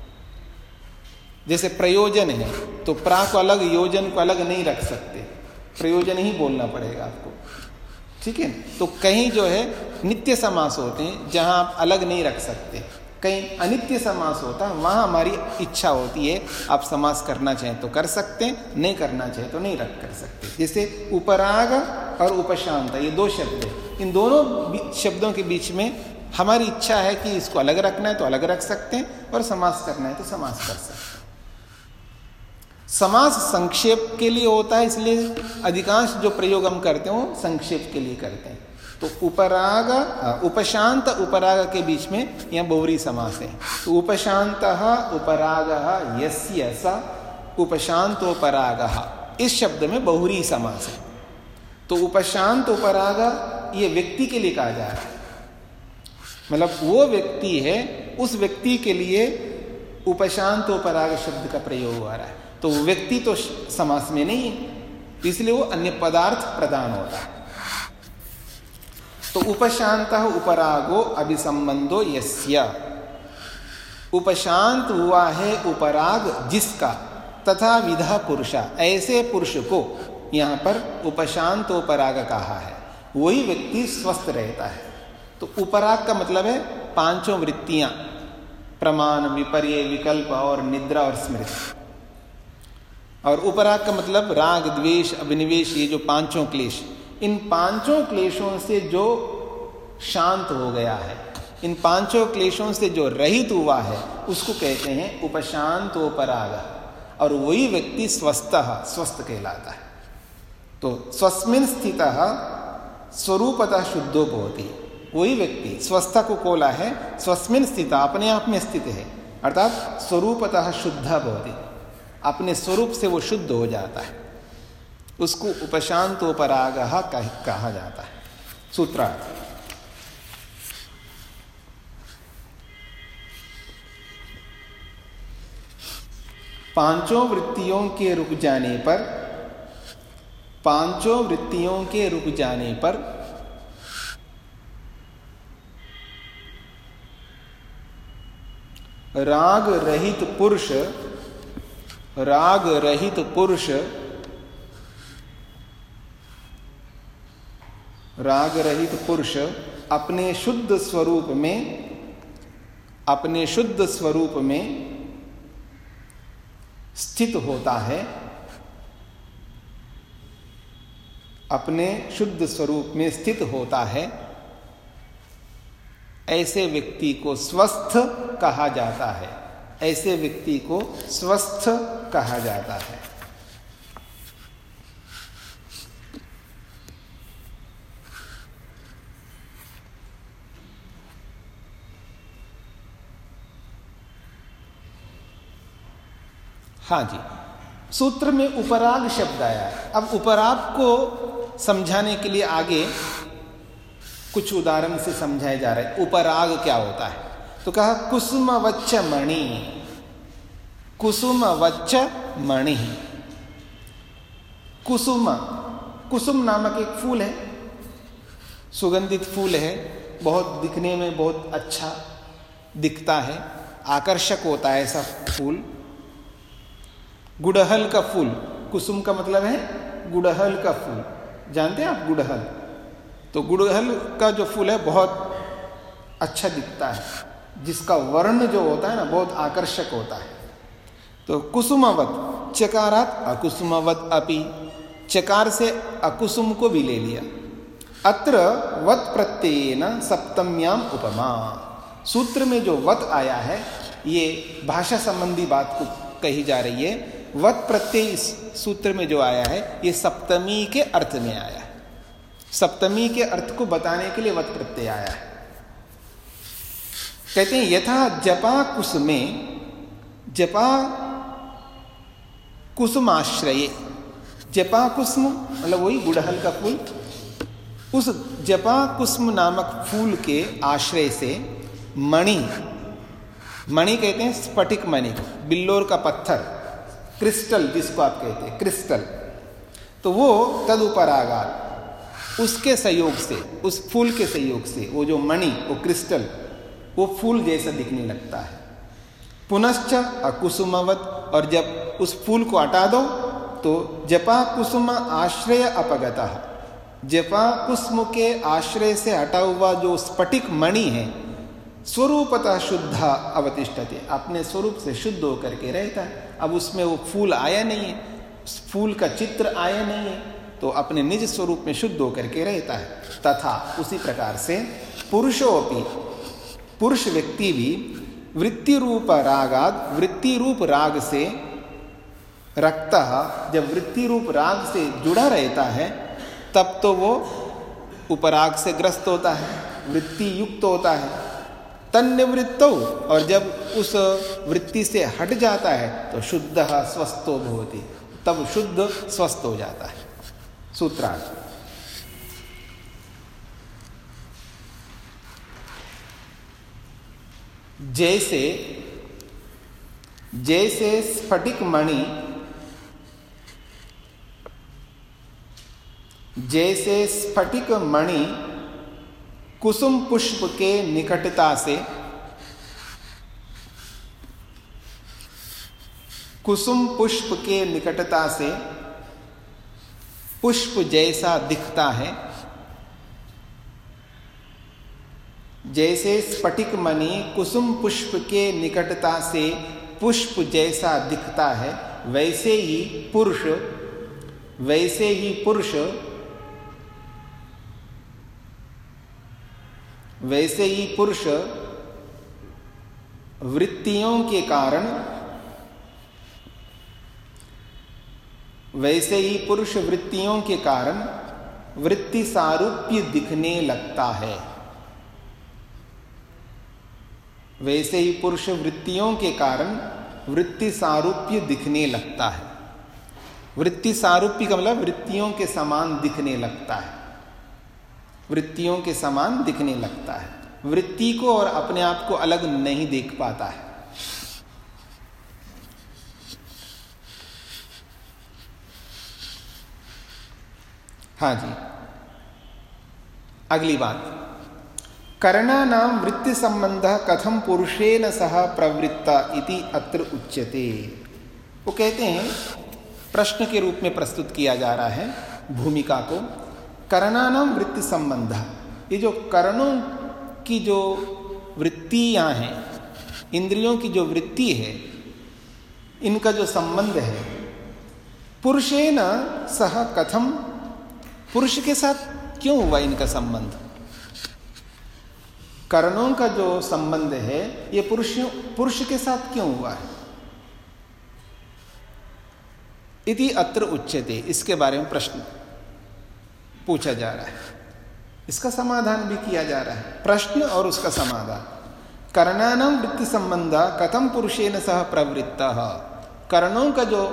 जैसे प्रयोजन है तो प्रा को अलग, योजन को अलग नहीं रख सकते, प्रयोजन ही बोलना पड़ेगा आपको, ठीक है। तो कहीं जो है नित्य समास होते हैं जहां आप अलग नहीं रख सकते, कहीं अनित्य समास होता है वहां हमारी इच्छा होती है, आप समास करना चाहें तो कर सकते हैं, नहीं करना चाहें तो नहीं रख कर सकते। जैसे उपराग और उपशांत, ये 2 शब्द है, इन दोनों शब्दों के बीच में हमारी इच्छा है कि इसको अलग रखना है तो अलग रख सकते हैं, और समास करना है तो समास कर सकते हैं। समास संक्षेप के लिए होता है, इसलिए अधिकांश जो प्रयोग हम करते हैं वो संक्षेप के लिए करते हैं। तो उपराग, उपशांत उपराग के बीच में यह बहुव्रीहि समास है। तो उपशांतः उपरागः यस्य स उपशांतोपरागः, इस शब्द में बहुव्रीहि समास है। तो उपशांत उपराग ये व्यक्ति के लिए कहा जा रहा है, मतलब वो व्यक्ति है, उस व्यक्ति के लिए उपशांतोपराग शब्द का प्रयोग हो रहा है। तो व्यक्ति तो समास में नहीं है, इसलिए वो अन्य पदार्थ प्रदान होता है। तो उपशांतः उपरागो अभिसंबंधो यस्य, उपशांत हुआ है उपराग जिसका, तथा विधा पुरुषा, ऐसे पुरुष को यहां पर उपशांतोपराग कहा है, वही व्यक्ति स्वस्थ रहता है। तो उपराग का मतलब है 5 वृत्तियां, प्रमाण, विपर्य, विकल्प और निद्रा और स्मृति। और उपराग का मतलब राग, द्वेष, अभिनिवेश, ये जो 5 क्लेश, इन 5 क्लेशों से जो शांत हो गया है, इन 5 क्लेशों से जो रहित हुआ है, उसको कहते हैं उपशांतोपराग। और वही व्यक्ति स्वस्थ कहलाता है। तो स्वस्मिन् स्थितः स्वरूपतः शुद्धो भवति, वही व्यक्ति स्वस्थता को कोला है, स्वस्मिन् स्थितः अपने आप में स्थित है, अर्थात स्वरूपतः शुद्धः भवति, अपने स्वरूप से वो शुद्ध हो जाता है, उसको उपशांतोपरागः कहा जाता है। सूत्रार्थ, पांचों वृत्तियों के रुक जाने पर, राग रहित पुरुष, राग रहित पुरुष, राग रहित पुरुष अपने शुद्ध स्वरूप में, अपने शुद्ध स्वरूप में स्थित होता है, अपने शुद्ध स्वरूप में स्थित होता है, ऐसे व्यक्ति को स्वस्थ कहा जाता है, ऐसे व्यक्ति को स्वस्थ कहा जाता है। हाँ जी, सूत्र में उपराग शब्द आया है। अब उपराग को समझाने के लिए आगे कुछ उदाहरण से समझाया जा रहा है उपराग क्या होता है। तो कहा कुसुमवच्च मणि, कुसुमवच्च मणि। कुसुम, कुसुम नामक एक फूल है, सुगंधित फूल है, बहुत दिखने में बहुत अच्छा दिखता है, आकर्षक होता है ऐसा फूल। गुड़हल का फूल, कुसुम का मतलब है गुड़हल का फूल, जानते हैं आप गुड़हल? तो गुड़हल का जो फूल है बहुत अच्छा दिखता है, जिसका वर्ण जो होता है ना बहुत आकर्षक होता है। तो कुसुमवत, चकारात अकुसुमवत अपि, चकार से अकुसुम को भी ले लिया। अत्र वत प्रत्ययेन सप्तम्याम उपमा, सूत्र में जो वत आया है ये भाषा संबंधी बात को कही जा रही है। वत प्रत्यय इस सूत्र में जो आया है ये सप्तमी के अर्थ में आया है, सप्तमी के अर्थ को बताने के लिए वत प्रत्यय आया है। कहते हैं यथा जपा कुसुमे, जपा कुसुमाश्रये, जपा कुसुम मतलब वही गुड़हल का फूल, उस जपा कुसुम नामक फूल के आश्रय से मणि, मणि कहते हैं स्फटिक मणि, बिल्लोर का पत्थर, क्रिस्टल जिसको आप कहते हैं क्रिस्टल, तो वो तदुपरागात, उसके सहयोग से, उस फूल के सहयोग से वो जो मणि, वो क्रिस्टल, वो फूल जैसा दिखने लगता है। पुनश्च अकुसुमवत, और जब उस फूल को हटा दो तो जपा कुसुम आश्रय अपगतः, जपा कुसुम के आश्रय से हटा हुआ जो स्फटिक मणि है स्वरूपतः शुद्ध अवतिष्ठते, अपने स्वरूप से शुद्ध होकर के रहता है। अब उसमें वो फूल आया नहीं है, उस फूल का चित्र आया नहीं है, तो अपने निज स्वरूप में शुद्ध होकर के रहता है। तथा उसी प्रकार से पुरुषोपि, पुरुष व्यक्ति भी वृत्ति रूप रागाद, वृत्ति रूप राग से रक्तः, जब वृत्ति रूप राग से जुड़ा रहता है तब तो वो उपराग से ग्रस्त होता है, वृत्ति युक्त होता है। तन्निवृत्तो, और जब उस वृत्ति से हट जाता है तो शुद्ध स्वस्थो भवति, तब शुद्ध स्वस्थ हो जाता है। सूत्रार्थ, जैसे जैसे स्फटिक मणि, जैसे स्फटिक मणि कुसुम पुष्प के निकटता से, कुसुम पुष्प के निकटता से पुष्प जैसा दिखता है, जैसे स्फटिक मणि कुसुम पुष्प के निकटता से पुष्प जैसा दिखता है, वैसे ही पुरुष, वैसे ही पुरुष, वैसे ही पुरुष वृत्तियों के कारण, वैसे ही पुरुष वृत्तियों के कारण वृत्ति सारूप्य दिखने लगता है, वैसे ही पुरुष वृत्तियों के कारण वृत्ति सारूप्य दिखने लगता है। वृत्ति सारूप्य का मतलब वृत्तियों के समान दिखने लगता है, वृत्तियों के समान दिखने लगता है, वृत्ति को और अपने आप को अलग नहीं देख पाता है। हाँ जी, अगली बात, कर्णानां वृत्ति संबंधः कथम पुरुषेण सह प्रवृत्ता इति अत्र उच्यते। वो कहते हैं, प्रश्न के रूप में प्रस्तुत किया जा रहा है भूमिका को। कर्णानां वृत्ति संबंधः, ये जो कर्णों की जो वृत्तियां हैं, इंद्रियों की जो वृत्ति है, इनका जो संबंध है, पुरुषेण सह कथम, पुरुष के साथ क्यों हुआ इनका संबंध? कर्णों का जो संबंध है ये पुरुष के साथ क्यों हुआ है? इति अत्र उच्यते, इसके बारे में प्रश्न पूछा जा रहा है, इसका समाधान भी किया जा रहा है। प्रश्न और उसका समाधान। कर्णानां वृत्ति संबंध कथम पुरुषेण सह प्रवृत्तः, कर्णों का जो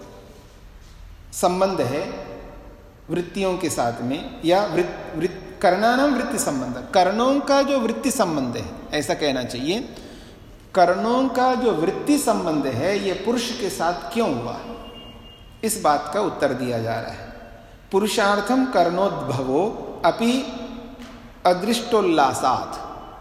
संबंध है वृत्तियों के साथ में, या कर्णानां वृत्ति संबंध, कर्णों का जो वृत्ति संबंध है, ऐसा कहना चाहिए, कर्णों का जो वृत्ति संबंध है ये पुरुष के साथ क्यों हुआ, इस बात का उत्तर दिया जा रहा है। पुरुषार्थम कर्णोद्भवो अपि अदृष्टोल्लासात्,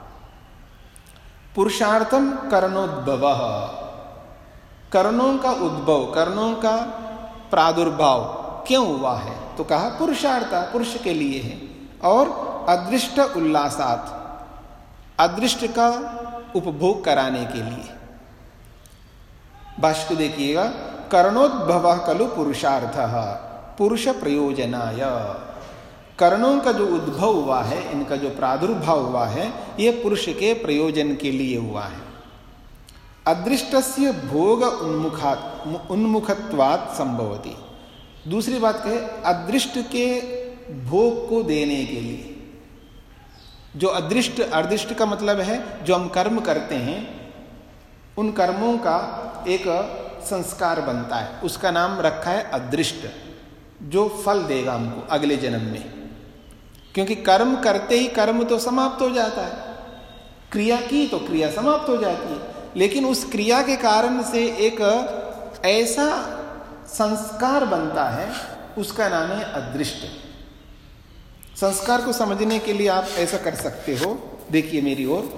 पुरुषार्थम कर्णोद्भवः, कर्णों का उद्भव, कर्णों का प्रादुर्भाव क्यों हुआ है? तो कहा पुरुषार्थ, पुरुष के लिए है। और अदृष्ट उल्लासात्, अदृष्ट का उपभोग कराने के लिए। भाष्य को देखिएगा, कर्णोद्भवः खलु पुरुषार्थः पुरुष प्रयोजनाय, कर्णों का जो उद्भव हुआ है, इनका जो प्रादुर्भाव हुआ है, यह पुरुष के प्रयोजन के लिए हुआ है। अदृष्टस्य भोग उन्मुखत्वात् संभवति, दूसरी बात कहे अदृष्ट के भोग को देने के लिए। जो अदृष्ट, अदृष्ट का मतलब है जो हम कर्म करते हैं, उन कर्मों का एक संस्कार बनता है, उसका नाम रखा है अदृष्ट, जो फल देगा हमको अगले जन्म में। क्योंकि कर्म करते ही कर्म तो समाप्त हो जाता है, क्रिया की तो क्रिया समाप्त हो जाती है, लेकिन उस क्रिया के कारण से एक ऐसा संस्कार बनता है, उसका नाम है अदृष्ट। संस्कार को समझने के लिए आप ऐसा कर सकते हो, देखिए मेरी ओर,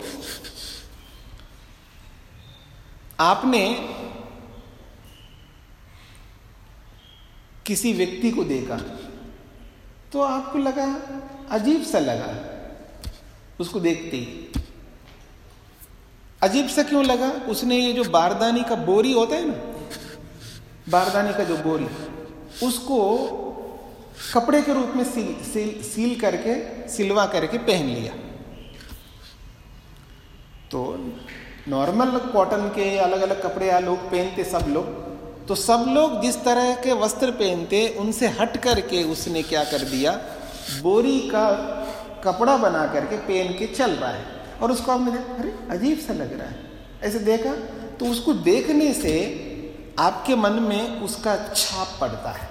आपने किसी व्यक्ति को देखा तो आपको लगा, अजीब सा लगा उसको देखते ही। अजीब सा क्यों लगा? उसने ये जो बारदानी का बोरी होता है ना, बारदानी का जो बोरी, उसको कपड़े के रूप में सील करके, सिलवा करके पहन लिया। तो नॉर्मल कॉटन के अलग अलग कपड़े लोग पहनते सब लोग, तो सब लोग जिस तरह के वस्त्र पहनते उनसे हट करके उसने क्या कर दिया, बोरी का कपड़ा बना करके पहन के चल रहा है। और उसको आपने देखा, अरे अजीब सा लग रहा है, ऐसे देखा तो उसको देखने से आपके मन में उसका छाप पड़ता है।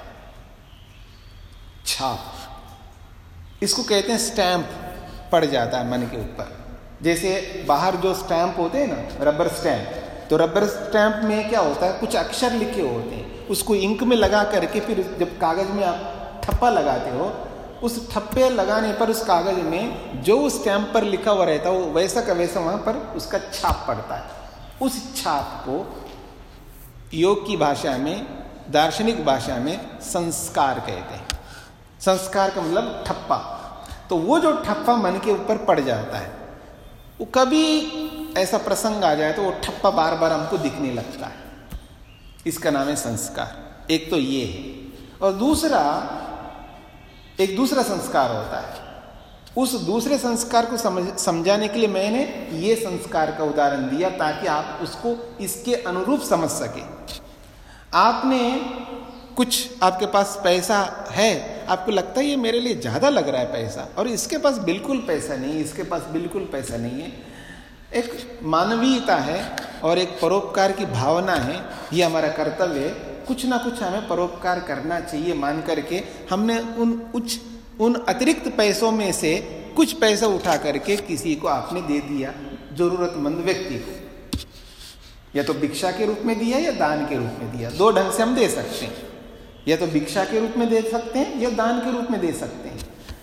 छाप, इसको कहते हैं स्टैंप पड़ जाता है मन के ऊपर। जैसे बाहर जो स्टैंप होते हैं ना, रबर स्टैंप, तो रबर स्टैंप में क्या होता है, कुछ अक्षर लिखे होते हैं, उसको इंक में लगा करके फिर जब कागज में आप ठप्पा लगाते हो, उस ठप्पे लगाने पर उस कागज में जो उस स्टैंप पर लिखा हुआ रहता है वो वैसा का वैसा वहां पर उसका छाप पड़ता है। उस छाप को योग की भाषा में, दार्शनिक भाषा में संस्कार कहते हैं। संस्कार का मतलब ठप्पा। तो वो जो ठप्पा मन के ऊपर पड़ जाता है, वो कभी ऐसा प्रसंग आ जाए तो वो ठप्पा बार बार हमको दिखने लगता है, इसका नाम है संस्कार। एक तो ये है, और दूसरा एक दूसरा संस्कार होता है। उस दूसरे संस्कार को समझाने के लिए मैंने ये संस्कार का उदाहरण दिया ताकि आप उसको इसके अनुरूप समझ सके। आपने कुछ, आपके पास पैसा है, आपको लगता है ये मेरे लिए ज़्यादा लग रहा है पैसा, और इसके पास बिल्कुल पैसा नहीं, इसके पास बिल्कुल पैसा नहीं है। एक मानवीयता है और एक परोपकार की भावना है, ये हमारा कर्तव्य है। कुछ ना कुछ हमें परोपकार करना चाहिए मान करके हमने उन अतिरिक्त पैसों में से कुछ पैसा उठा करके किसी को आपने दे दिया, जरूरतमंद व्यक्ति को, या तो भिक्षा के रूप में दिया या दान के रूप में दिया। दो ढंग से हम दे सकते हैं, या तो भिक्षा के रूप में दे सकते हैं या दान के रूप में दे सकते हैं।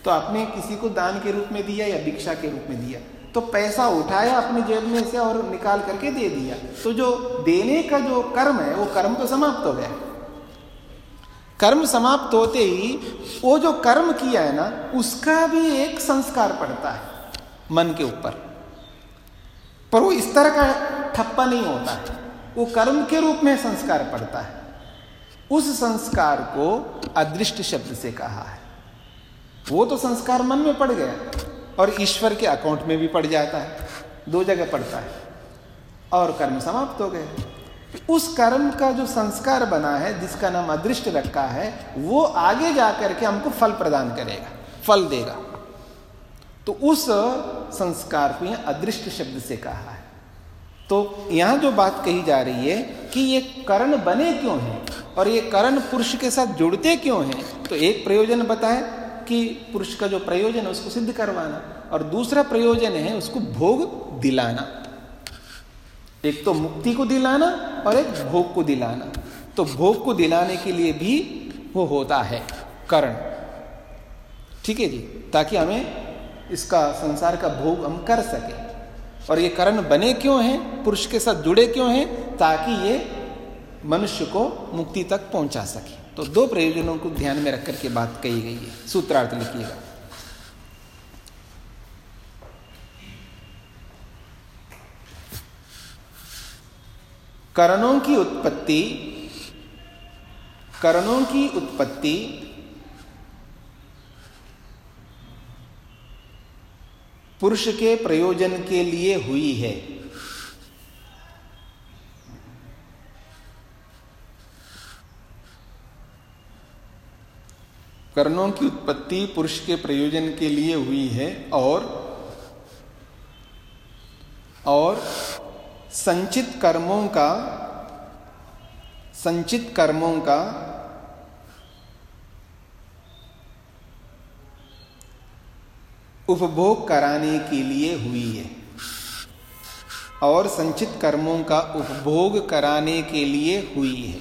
तो आपने किसी को दान के रूप में दिया या भिक्षा के रूप में दिया, तो पैसा उठाया अपनी जेब में से और निकाल करके दे दिया, तो जो देने का जो कर्म है वो कर्म तो समाप्त हो गया। कर्म समाप्त होते ही वो जो कर्म किया है ना, उसका भी एक संस्कार पड़ता है मन के ऊपर, पर वो इस तरह का ठप्पा नहीं होता है, वो कर्म के रूप में संस्कार पड़ता है। उस संस्कार को अदृष्ट शब्द से कहा है। वो तो संस्कार मन में पड़ गया और ईश्वर के अकाउंट में भी पड़ जाता है, दो जगह पड़ता है, और कर्म समाप्त हो गए। उस कर्म का जो संस्कार बना है, जिसका नाम अदृष्ट रखा है, वो आगे जाकर के हमको फल प्रदान करेगा, फल देगा। तो उस संस्कार को यहां अदृष्ट शब्द से कहा है। तो यहां जो बात कही जा रही है कि ये करण बने क्यों हैं और ये करण पुरुष के साथ जुड़ते क्यों हैं, तो एक प्रयोजन बताए कि पुरुष का जो प्रयोजन है उसको सिद्ध करवाना, और दूसरा प्रयोजन है उसको भोग दिलाना। एक तो मुक्ति को दिलाना और एक भोग को दिलाना। तो भोग को दिलाने के लिए भी वो होता है करण, ठीक है जी, ताकि हमें इसका संसार का भोग हम कर सके। और ये करण बने क्यों हैं, पुरुष के साथ जुड़े क्यों हैं, ताकि ये मनुष्य को मुक्ति तक पहुंचा सके। तो दो प्रयोजनों को ध्यान में रख करके बात कही गई है। सूत्रार्थ लिखिएगा। करणों की उत्पत्ति पुरुष के प्रयोजन के लिए हुई है। करणों की उत्पत्ति पुरुष के प्रयोजन के लिए हुई है, और संचित कर्मों का उपभोग कराने के लिए हुई है, और संचित कर्मों का उपभोग कराने के लिए हुई है।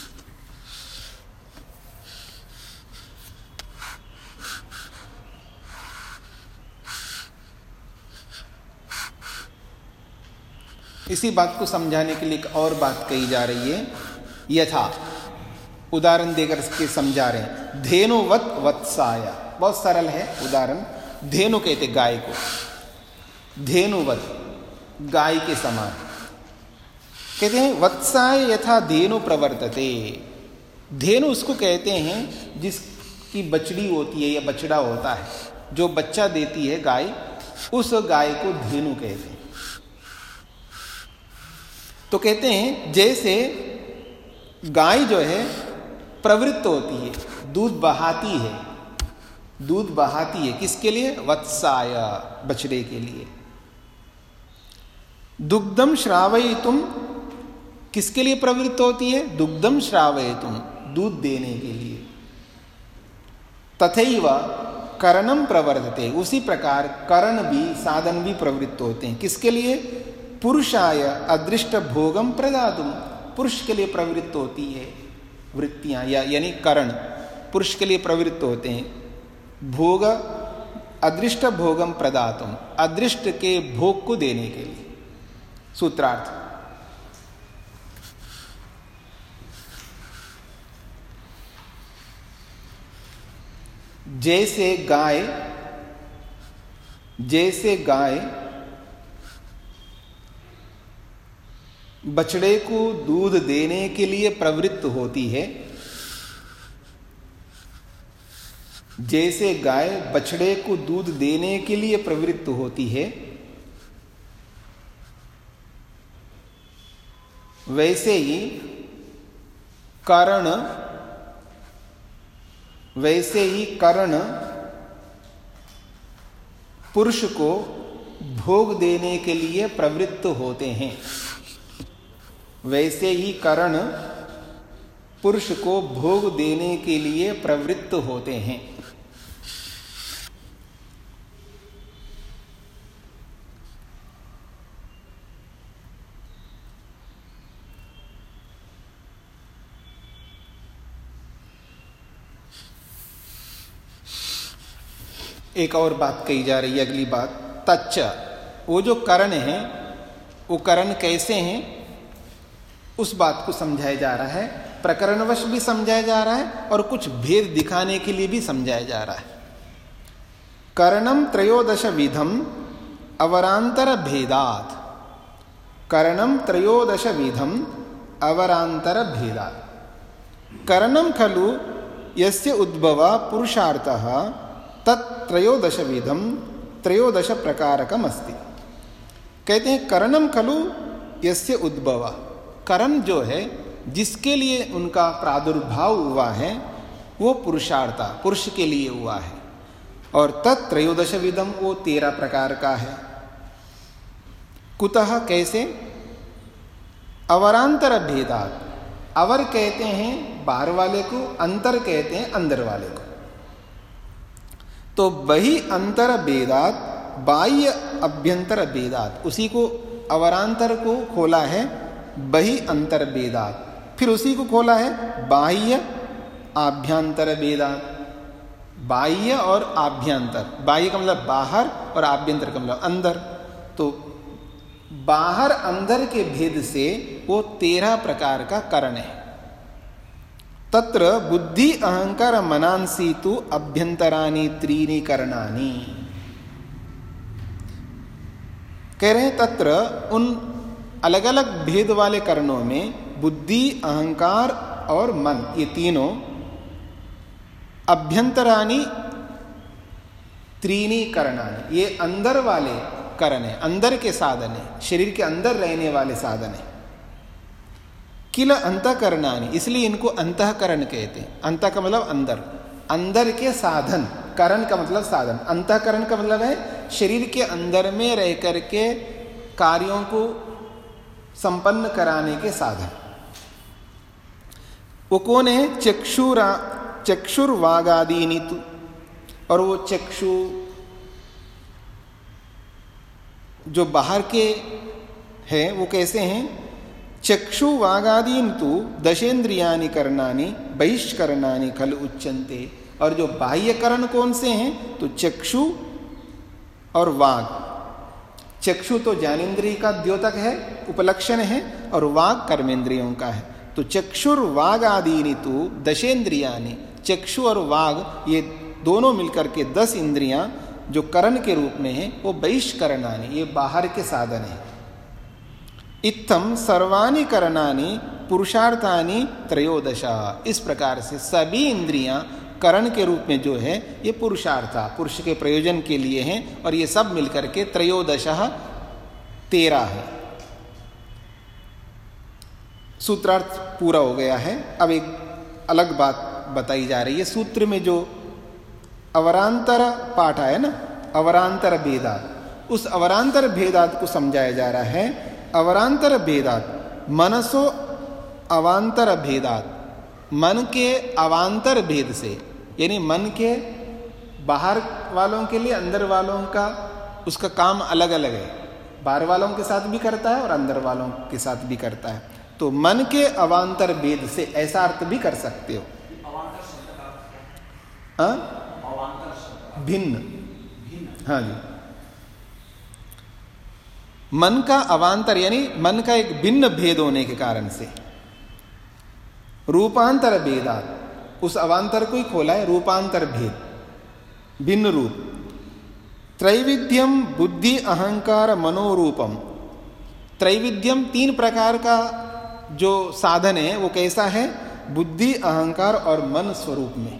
इसी बात को समझाने के लिए एक और बात कही जा रही है। यथा उदाहरण देकर के समझा रहे हैं। धेनुवत वत्साय, बहुत सरल है उदाहरण। धेनु कहते गाय को, धेनुवत गाय के समान कहते हैं। वत्साय यथा धेनु प्रवर्तते, धेनु उसको कहते हैं जिसकी बछड़ी होती है या बछड़ा होता है, जो बच्चा देती है गाय, उस गाय को धेनु कहते हैं। तो कहते हैं जैसे गाय जो है प्रवृत्त होती है, दूध बहाती है, दूध बहाती है किसके लिए? वत्साय, बछड़े के लिए। दुग्धम श्रावयितुम किसके लिए प्रवृत्त होती है? दुग्धम श्रावयितुम, दूध देने के लिए। तथैव करणम प्रवर्तते, उसी प्रकार करण भी, साधन भी प्रवृत्त होते हैं किसके लिए? पुरुषाय अदृष्ट भोगम प्रदातुम, पुरुष के लिए प्रवृत्त होती है वृत्तियां, यानी करण पुरुष के लिए प्रवृत्त होते हैं। भोग अदृष्ट भोगम प्रदातुम, अदृष्ट के भोग को देने के लिए। सूत्रार्थ, जैसे गाय बछड़े को दूध देने के लिए प्रवृत्त होती है, जैसे गाय बछड़े को दूध देने के लिए प्रवृत्त होती है, वैसे ही करण पुरुष को भोग देने के लिए प्रवृत्त होते हैं। वैसे ही करण पुरुष को भोग देने के लिए प्रवृत्त होते हैं। एक और बात कही जा रही है, अगली बात, तच्च, वो जो करण है वो करण कैसे हैं उस बात को समझाया जा रहा है। प्रकरणवश भी समझाया जा रहा है और कुछ भेद दिखाने के लिए भी समझाया जा रहा है। करणम त्रयोदश विधम अवरांतर भेदात, करणम त्रयोदश विधम अवरांतर भेदात, करणम खलु यस्य उद्भव पुरुषार्थः तत्त्रयोदश विधम त्रयोदश प्रकारकम अस्ति। कहते हैं करणम खलु यस्य उद्भव, करण जो है जिसके लिए उनका प्रादुर्भाव हुआ है वो पुरुषार्था, पुरुष के लिए हुआ है, और तत्त्रयोदश विधम वो 13 प्रकार का है। कुतः, कैसे? अवरांतर भेदात, अवर कहते हैं बाहर वाले को, अंतर कहते हैं अंदर वाले को। तो वही अंतर भेदात बाह्य अभ्यंतर भेदात, उसी को अवरांतर को खोला है वही अंतर भेदात, फिर उसी को खोला है बाह्य आभ्यंतर भेदात। बाह्य और आभ्यंतर, बाह्य का मतलब बाहर और आभ्यंतर का मतलब अंदर। तो बाहर अंदर के भेद से वो 13 प्रकार का करण है। तत्र बुद्धि अहंकार मनांसी तु अभ्यंतरानी त्रीनि करणानि। कह रहे हैं तत्र उन अलग अलग भेद वाले करणों में बुद्धि अहंकार और मन, ये तीनों अभ्यंतरानी त्रीनि करणानि, ये अंदर वाले करण है, अंदर के साधन है, शरीर के अंदर रहने वाले साधन है। किल अंतःकरणानि, इसलिए इनको अंतःकरण कहते हैं। अंत का मतलब अंदर, अंदर के साधन, करण का मतलब साधन, अंतःकरण का मतलब है शरीर के अंदर में रह करके कार्यों को संपन्न कराने के साधन। वो कौन है? चक्षुर्वागादीनि तु, और वो चक्षु जो बाहर के हैं वो कैसे हैं? चक्षु वागादीन तु दशेन्द्रियानि करणानि बहिष्करणानि खलु उच्यन्ते। और जो बाह्य करण कौन से हैं? तो चक्षु और वाग। चक्षु तो ज्ञानेन्द्रिय का द्योतक है, उपलक्षण है, और वाग कर्मेंद्रियों का है। तो चक्षुर वागादीनि तु दशेन्द्रियानि, चक्षु और वाग ये दोनों मिलकर के 10 इंद्रियां जो करण के रूप में है वो बहिष्करणानि, ये बाहर के साधन है। इत्थम सर्वाणि करणानि पुरुषार्थानि त्रयोदश, इस प्रकार से सभी इंद्रियां करण के रूप में जो है ये पुरुषार्था, पुरुष के प्रयोजन के लिए हैं, और ये सब मिलकर के त्रयोदश 13 है। सूत्रार्थ पूरा हो गया है। अब एक अलग बात बताई जा रही है। सूत्र में जो अवरांतर पाठ है ना, अवरांतर भेदात, उस अवरांतर भेदात को समझाया जा रहा है। अवरांतर भेदात मनसो अवांतर भेदात, मन के अवांतर भेद से, यानी मन के बाहर वालों के लिए अंदर वालों का उसका काम अलग अलग है, बाहर वालों के साथ भी करता है और अंदर वालों के साथ भी करता है। तो मन के अवांतर भेद से, ऐसा अर्थ भी कर सकते हो। भिन्न, हाँ जी, मन का अवांतर यानी मन का एक भिन्न भेद होने के कारण से। रूपांतर भेदात, उस अवांतर को ही खोला है, रूपांतर भेद, भिन्न रूप। त्रैविध्यम बुद्धि अहंकार मनोरूपम, त्रैविध्यम 3 प्रकार का जो साधन है वो कैसा है? बुद्धि अहंकार और मन स्वरूप में।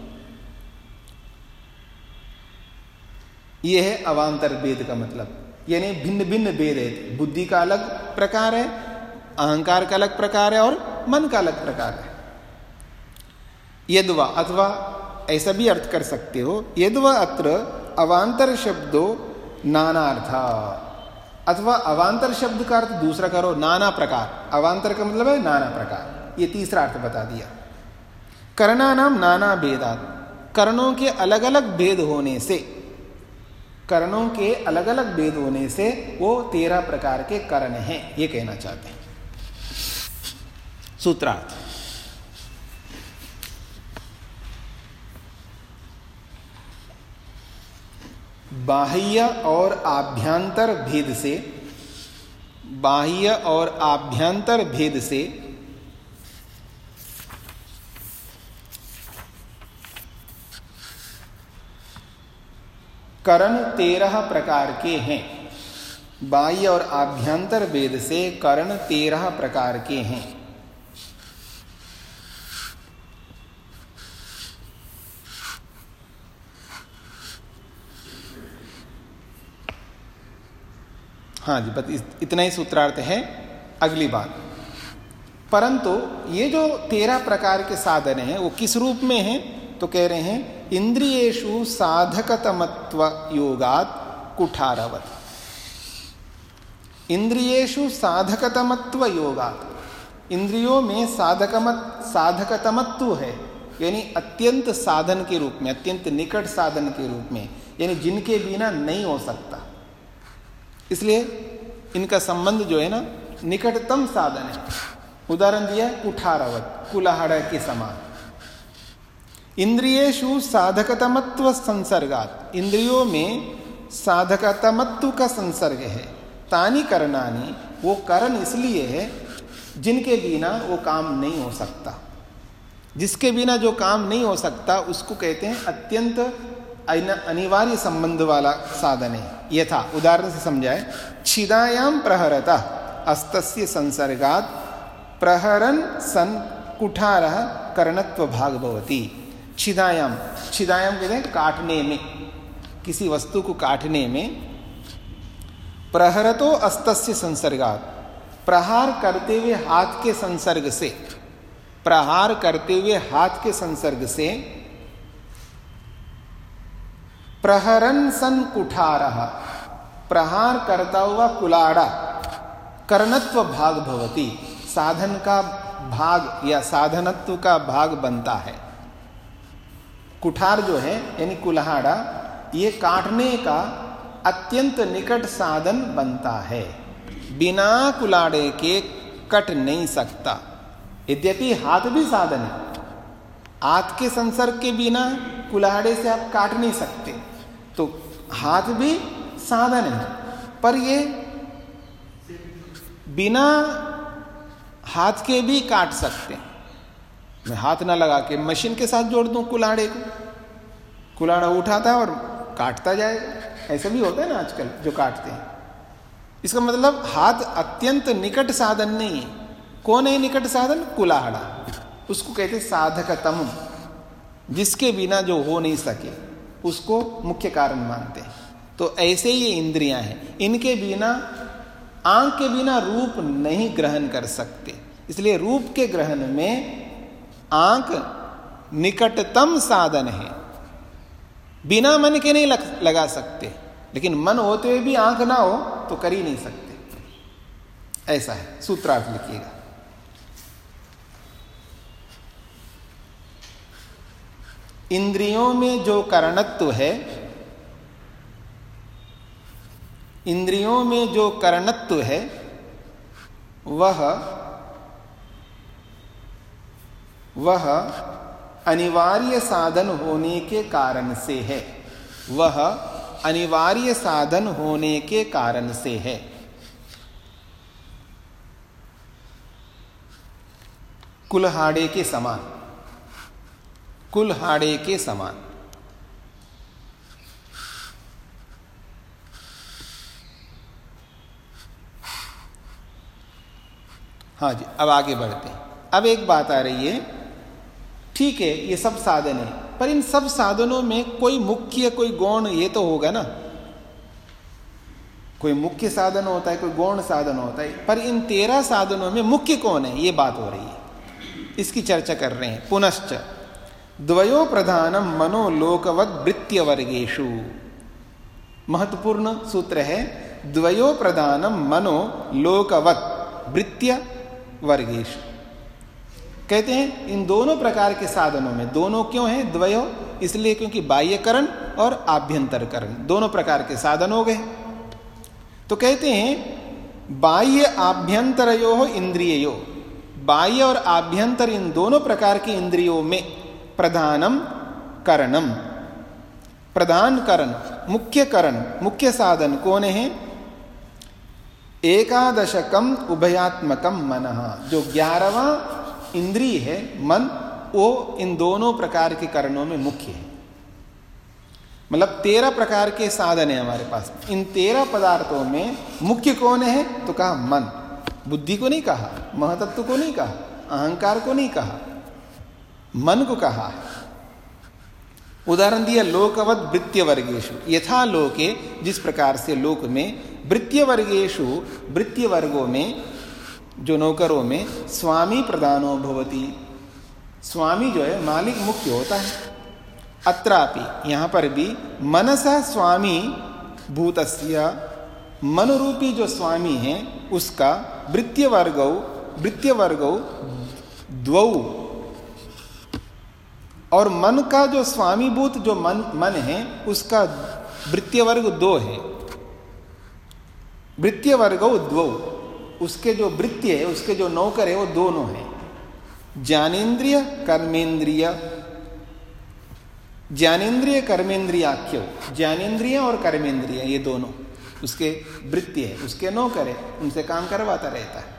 यह है अवांतर भेद का मतलब, यानी भिन्न भिन्न भेद है। बुद्धि का अलग प्रकार है, अहंकार का अलग प्रकार है और मन का अलग प्रकार है। यद्वा, अथवा ऐसा भी अर्थ कर सकते हो, यद्वा अत्र अवांतर शब्दो नानार्था, अथवा अवांतर शब्द का अर्थ दूसरा करो, नाना प्रकार। अवांतर का मतलब है नाना प्रकार, ये तीसरा अर्थ बता दिया। करणानाम नाना भेदात, करणों के अलग अलग भेद होने से, करणों के अलग अलग भेद होने से वो 13 प्रकार के करण हैं, ये कहना चाहते हैं। सूत्रार्थ, बाह्य और आभ्यंतर भेद से, बाह्य और आभ्यंतर भेद से करण 13 प्रकार के हैं। बाह्य और आभ्यंतर भेद से करण 13 प्रकार के हैं। हाँ जी, बस इतना ही सूत्रार्थ है। अगली बात, परंतु ये जो 13 प्रकार के साधन हैं वो किस रूप में हैं? तो कह रहे हैं इंद्रियेषु साधकतमत्व योगात् कुठारवत्। इंद्रियेषु साधकतमत्व योगात्, इंद्रियों में साधकतमत्व है, यानी अत्यंत साधन के रूप में, अत्यंत निकट साधन के रूप में, यानी जिनके बिना नहीं हो सकता। इसलिए इनका संबंध जो है ना निकटतम साधन है। उदाहरण दिया कुठारवत, कुल्हाड़ा के समान। इंद्रियेषु साधकतमत्व संसर्गात, इंद्रियों में साधकतमत्व का संसर्ग है। तानि करणानि, वो करण इसलिए है जिनके बिना वो काम नहीं हो सकता। जिसके बिना जो काम नहीं हो सकता उसको कहते हैं अत्यंत अनिवार्य संबंध वाला साधन है। यथा उदाहरण से समझाए, छिदायाम प्रहरता अस्तस्य संसर्गात प्रहरन सन कुठारः करणत्व भाग भवति। छिदायाम, छिदायाम कहते हैं काटने में, किसी वस्तु को काटने में। प्रहरतो अस्तस्य संसर्गात, प्रहार करते हुए हाथ के संसर्ग से, प्रहार करते हुए हाथ के संसर्ग से। प्रहरन सन कुठारः, प्रहार करता हुआ कुलाड़ा करणत्व भाग भवति, साधन का भाग या साधनत्व का भाग बनता है। कुठार जो है यानी कुल्हाड़ा, ये काटने का अत्यंत निकट साधन बनता है। बिना कुल्हाड़े के कट नहीं सकता। यद्यपि हाथ भी साधन है, हाथ के संसर्ग के बिना कुल्हाड़े से आप काट नहीं सकते, तो हाथ भी साधन है, पर ये बिना हाथ के भी काट सकते हैं। मैं हाथ ना लगा के मशीन के साथ जोड़ दूं कुल्हाड़े को, कुल्हाड़ा उठाता है और काटता जाएगा। ऐसा भी होता है ना आजकल जो काटते हैं। इसका मतलब हाथ अत्यंत निकट साधन नहीं है। कौन है निकट साधन? कुल्हाड़ा। उसको कहते साधकतम, जिसके बिना जो हो नहीं सके उसको मुख्य कारण मानते हैं। तो ऐसे ही ये इंद्रियां हैं, इनके बिना, आंख के बिना रूप नहीं ग्रहण कर सकते। इसलिए रूप के ग्रहण में आंख निकटतम साधन है। बिना मन के नहीं लगा सकते, लेकिन मन होते हुए भी आंख ना हो तो कर ही नहीं सकते। ऐसा है। सूत्रार्थ लिखिएगा। इंद्रियों में जो करणत्व है, इंद्रियों में जो करणत्व है वह अनिवार्य साधन होने के कारण से है। वह अनिवार्य साधन होने के कारण से है। कुल्हाड़े के समान, कुल्हाड़े के समान। हाँ जी, अब आगे बढ़ते हैं। अब एक बात आ रही है, ठीक है ये सब साधन है, पर इन सब साधनों में कोई मुख्य, कोई गौण ये तो होगा ना। कोई मुख्य साधन होता है, कोई गौण साधन होता है, पर इन 13 साधनों में मुख्य कौन है, ये बात हो रही है। इसकी चर्चा कर रहे हैं। पुनश्च द्वयो प्रधानम मनोलोकवद वृत्य वर्गेषु। महत्वपूर्ण सूत्र है। द्वयो प्रधानम मनोलोकवद वृत्य वर्गेषु। कहते हैं इन दोनों प्रकार के साधनों में, दोनों क्यों हैं द्वयो? इसलिए क्योंकि बाह्यकरण और आभ्यंतरकरण दोनों प्रकार के साधन हो गए। तो कहते हैं बाह्य आभ्यंतरयो इंद्रियो, बाह्य और आभ्यंतर इन दोनों प्रकार की इंद्रियों में प्रधानम करणम, प्रधान करण मुख्य करण, मुख्य साधन कौन है? एकादशकम उभयात्मकम मनः, जो 11वां इंद्रिय है मन, वो इन दोनों प्रकार के करणों में मुख्य है। मतलब 13 प्रकार के साधन है हमारे पास। इन 13 पदार्थों में मुख्य कौन है? तो कहा मन। बुद्धि को नहीं कहा, महतत्व को नहीं कहा, अहंकार को नहीं कहा, मन को कहा। उदाहरण दिया लोकवत वृत्य वर्गेशु, यथा लोके, जिस प्रकार से लोक में, वृत्य वर्गेशु, वृत्य वर्गों में, जो नौकरों में, स्वामी प्रधानो भवति, स्वामी जो है मालिक मुख्य होता है। अत्रापि, यहां पर भी मनसा स्वामी भूतस्य, मन रूपी जो स्वामी है उसका वृत्य वर्गौ द्वौ, और मन का जो स्वामीभूत जो मन है उसका वृत्य वर्ग 2 है। वृत्य वर्गौ द्वौ, उसके जो वृत्य है, उसके जो नौकर है वो दोनों हैं, ज्ञानेन्द्रिय कर्मेंद्रिय। ज्ञानेन्द्रिय कर्मेंद्रियाख्यो, ज्ञानेन्द्रिय और कर्मेंद्रिय ये दोनों उसके वृत्ति है, उसके नौकर है, उनसे काम करवाता रहता है।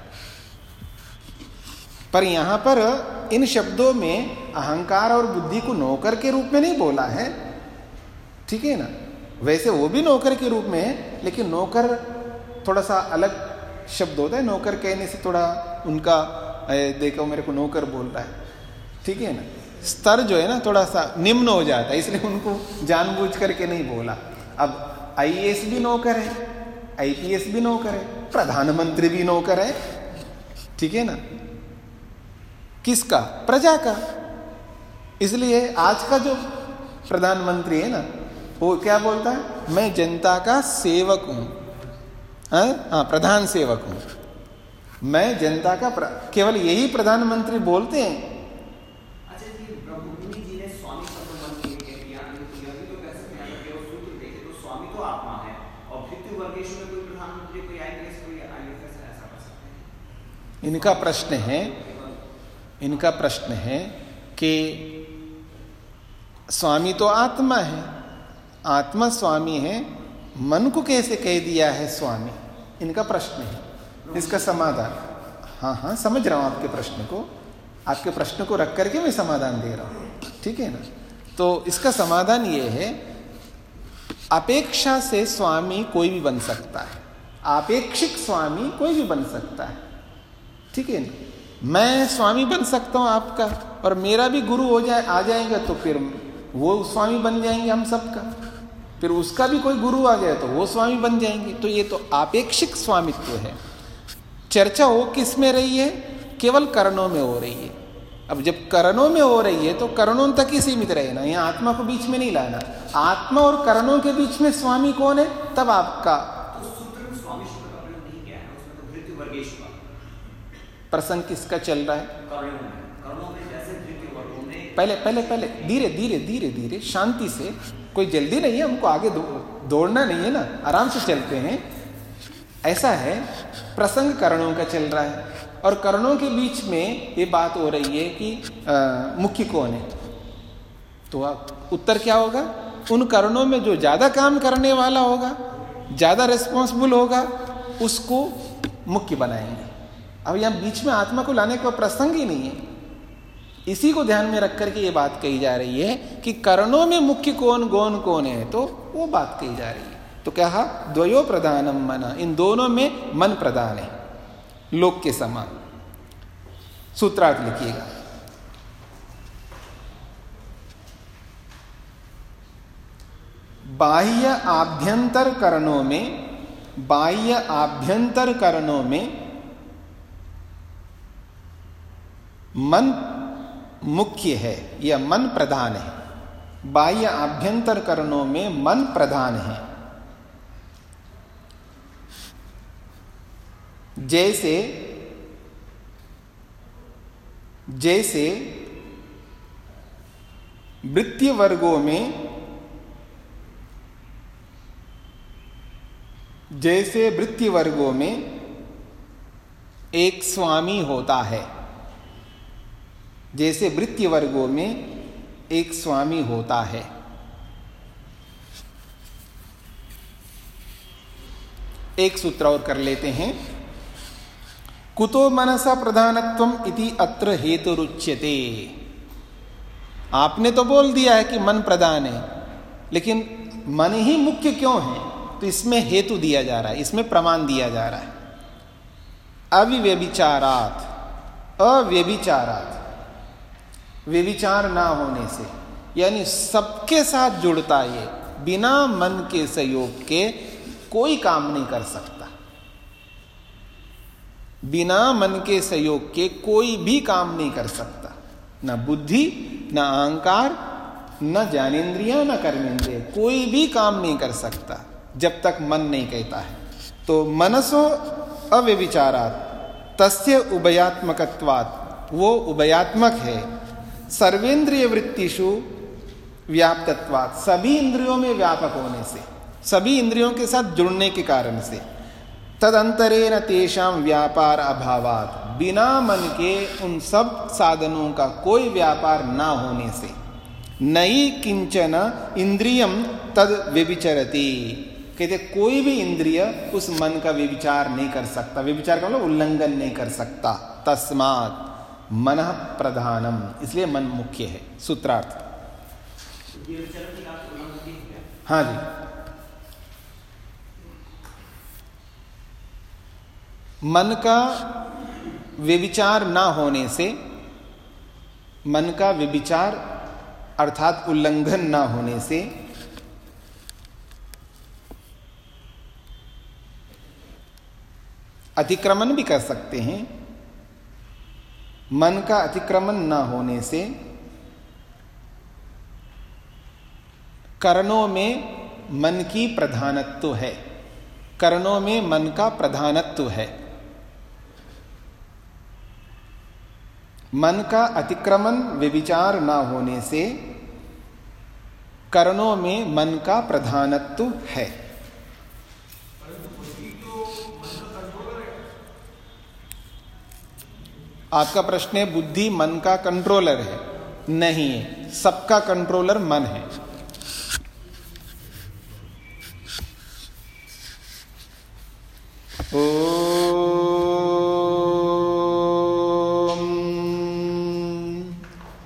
पर यहां पर इन शब्दों में अहंकार और बुद्धि को नौकर के रूप में नहीं बोला है, ठीक है ना। वैसे वो भी नौकर के रूप में है, लेकिन नौकर थोड़ा सा अलग शब्द होता है। नौकर कहने से थोड़ा उनका देखो मेरे को नौकर बोल रहा है, ठीक है ना, स्तर जो है ना थोड़ा सा निम्न हो जाता है, इसलिए उनको जानबूझ करके नहीं बोला। अब IAS भी नौकर है, IPS भी नौकर है, प्रधानमंत्री भी नौकर है, ठीक है ना। किसका? प्रजा का। इसलिए आज का जो प्रधानमंत्री है ना, वो क्या बोलता है? मैं जनता का सेवक हूं, हाँ, प्रधान सेवक हूं, मैं जनता का केवल यही प्रधानमंत्री बोलते हैं। अच्छा जी, ब्रह्ममुनि जी ने स्वामी शब्द मन के लिए किया, तो यह भी तो कह सकते हैं अगर केवल सूत्र देखे तो स्वामी तो आत्मा है, और वृत्ति वर्गेश में कोई प्रधानमंत्री, कोई IPS, कोई IFS ऐसा कर सकते हैं। इनका प्रश्न है कि स्वामी तो आत्मा है, आत्मा स्वामी है, मन को कैसे कह दिया है स्वामी? इनका प्रश्न है। इसका समाधान, हाँ समझ रहा हूं आपके प्रश्न को, आपके प्रश्न को रख करके मैं समाधान दे रहा हूं, ठीक है ना। तो इसका समाधान ये है, अपेक्षा से स्वामी कोई भी बन सकता है, आपेक्षिक स्वामी कोई भी बन सकता है, ठीक है ना। मैं स्वामी बन सकता हूं आपका, और मेरा भी गुरु आ जाएगा तो फिर वो स्वामी बन जाएंगे हम सबका, फिर उसका भी कोई गुरु आ जाए तो वो स्वामी बन जाएंगे। तो ये तो आपेक्षिक स्वामित्व है। चर्चा हो किस में रही है? केवल करणों में हो रही है। अब जब करणों में हो रही है तो करणों तक ही सीमित रहना, यहाँ आत्मा को बीच में नहीं लाना। आत्मा और करणों के बीच में स्वामी कौन है? तब आपका प्रसंग किसका चल रहा है? पहले धीरे शांति से, कोई जल्दी नहीं है, हमको आगे दौड़ना नहीं है ना, आराम से चलते हैं। ऐसा है, प्रसंग करणों का चल रहा है और करणों के बीच में ये बात हो रही है कि मुख्य कौन है। तो उत्तर क्या होगा? उन करणों में जो ज्यादा काम करने वाला होगा, ज्यादा रिस्पॉन्सिबल होगा, उसको मुख्य बनाएंगे। अब यहां बीच में आत्मा को लाने का प्रसंग ही नहीं है। इसी को ध्यान में रख करके ये बात कही जा रही है कि करणों में मुख्य कौन, गौण कौन है, तो वो बात कही जा रही है। तो कहा द्वयो प्रधानम मन, इन दोनों में मन प्रधान है, लोक के समान। सूत्रार्थ लिखिएगा। बाह्य आभ्यंतर करणों में मन मुख्य है या मन प्रधान है। बाह्य आभ्यंतर करणों में मन प्रधान है। जैसे वृत्तीय वर्गों में एक स्वामी होता है, जैसे वृत्तीय वर्गों में एक स्वामी होता है, एक सूत्र और कर लेते हैं। कुतो मनसा प्रधानत्वम इति अत्र हेतुरुच्यते। आपने तो बोल दिया है कि मन प्रधान है, लेकिन मन ही मुख्य क्यों है? तो इसमें हेतु दिया जा रहा है, इसमें प्रमाण दिया जा रहा है। अविव्यभिचारात्, अव्यभिचारात्, व्यभिचार ना होने से, यानी सबके साथ जुड़ता है, बिना मन के सहयोग के कोई काम नहीं कर सकता। बिना मन के सहयोग के कोई भी काम नहीं कर सकता, ना बुद्धि, ना अहंकार, न ज्ञानेन्द्रिय, न कर्मेंद्रिय, कोई भी काम नहीं कर सकता जब तक मन नहीं कहता है। तो मनसो अव्यभिचारात् तस्य उभयात्मकत्वात्, वो उभयात्मक है। सर्वेंद्रिय वृत्तिषु व्याप्तत्वात्, सभी इंद्रियों में व्यापक होने से, सभी इंद्रियों के साथ जुड़ने के कारण से। तदंतरेण तेषां व्यापार अभावात्, बिना मन के उन सब साधनों का कोई व्यापार ना होने से। नई किंचन इंद्रियम तद व्यभिचरति, कहते कोई भी इंद्रिय उस मन का व्यभिचार नहीं कर सकता, व्यभिचार का मतलब उल्लंघन नहीं कर सकता। तस्मात् मनः प्रधानम, इसलिए मन मुख्य है। सूत्रार्थ। हाँ जी, मन का व्यभिचार ना होने से, मन का व्यभिचार अर्थात उल्लंघन ना होने से अतिक्रमण भी कर सकते हैं। मन का अतिक्रमण ना होने से कर्णों में मन की प्रधानत्व है, कर्णों में मन का प्रधानत्व है। मन का अतिक्रमण व्यभिचार ना होने से कर्णों में मन का प्रधानत्व है। आपका प्रश्न है बुद्धि मन का कंट्रोलर है? नहीं है, सबका कंट्रोलर मन है।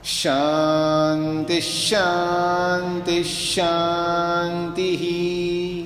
शांति शांति शांति।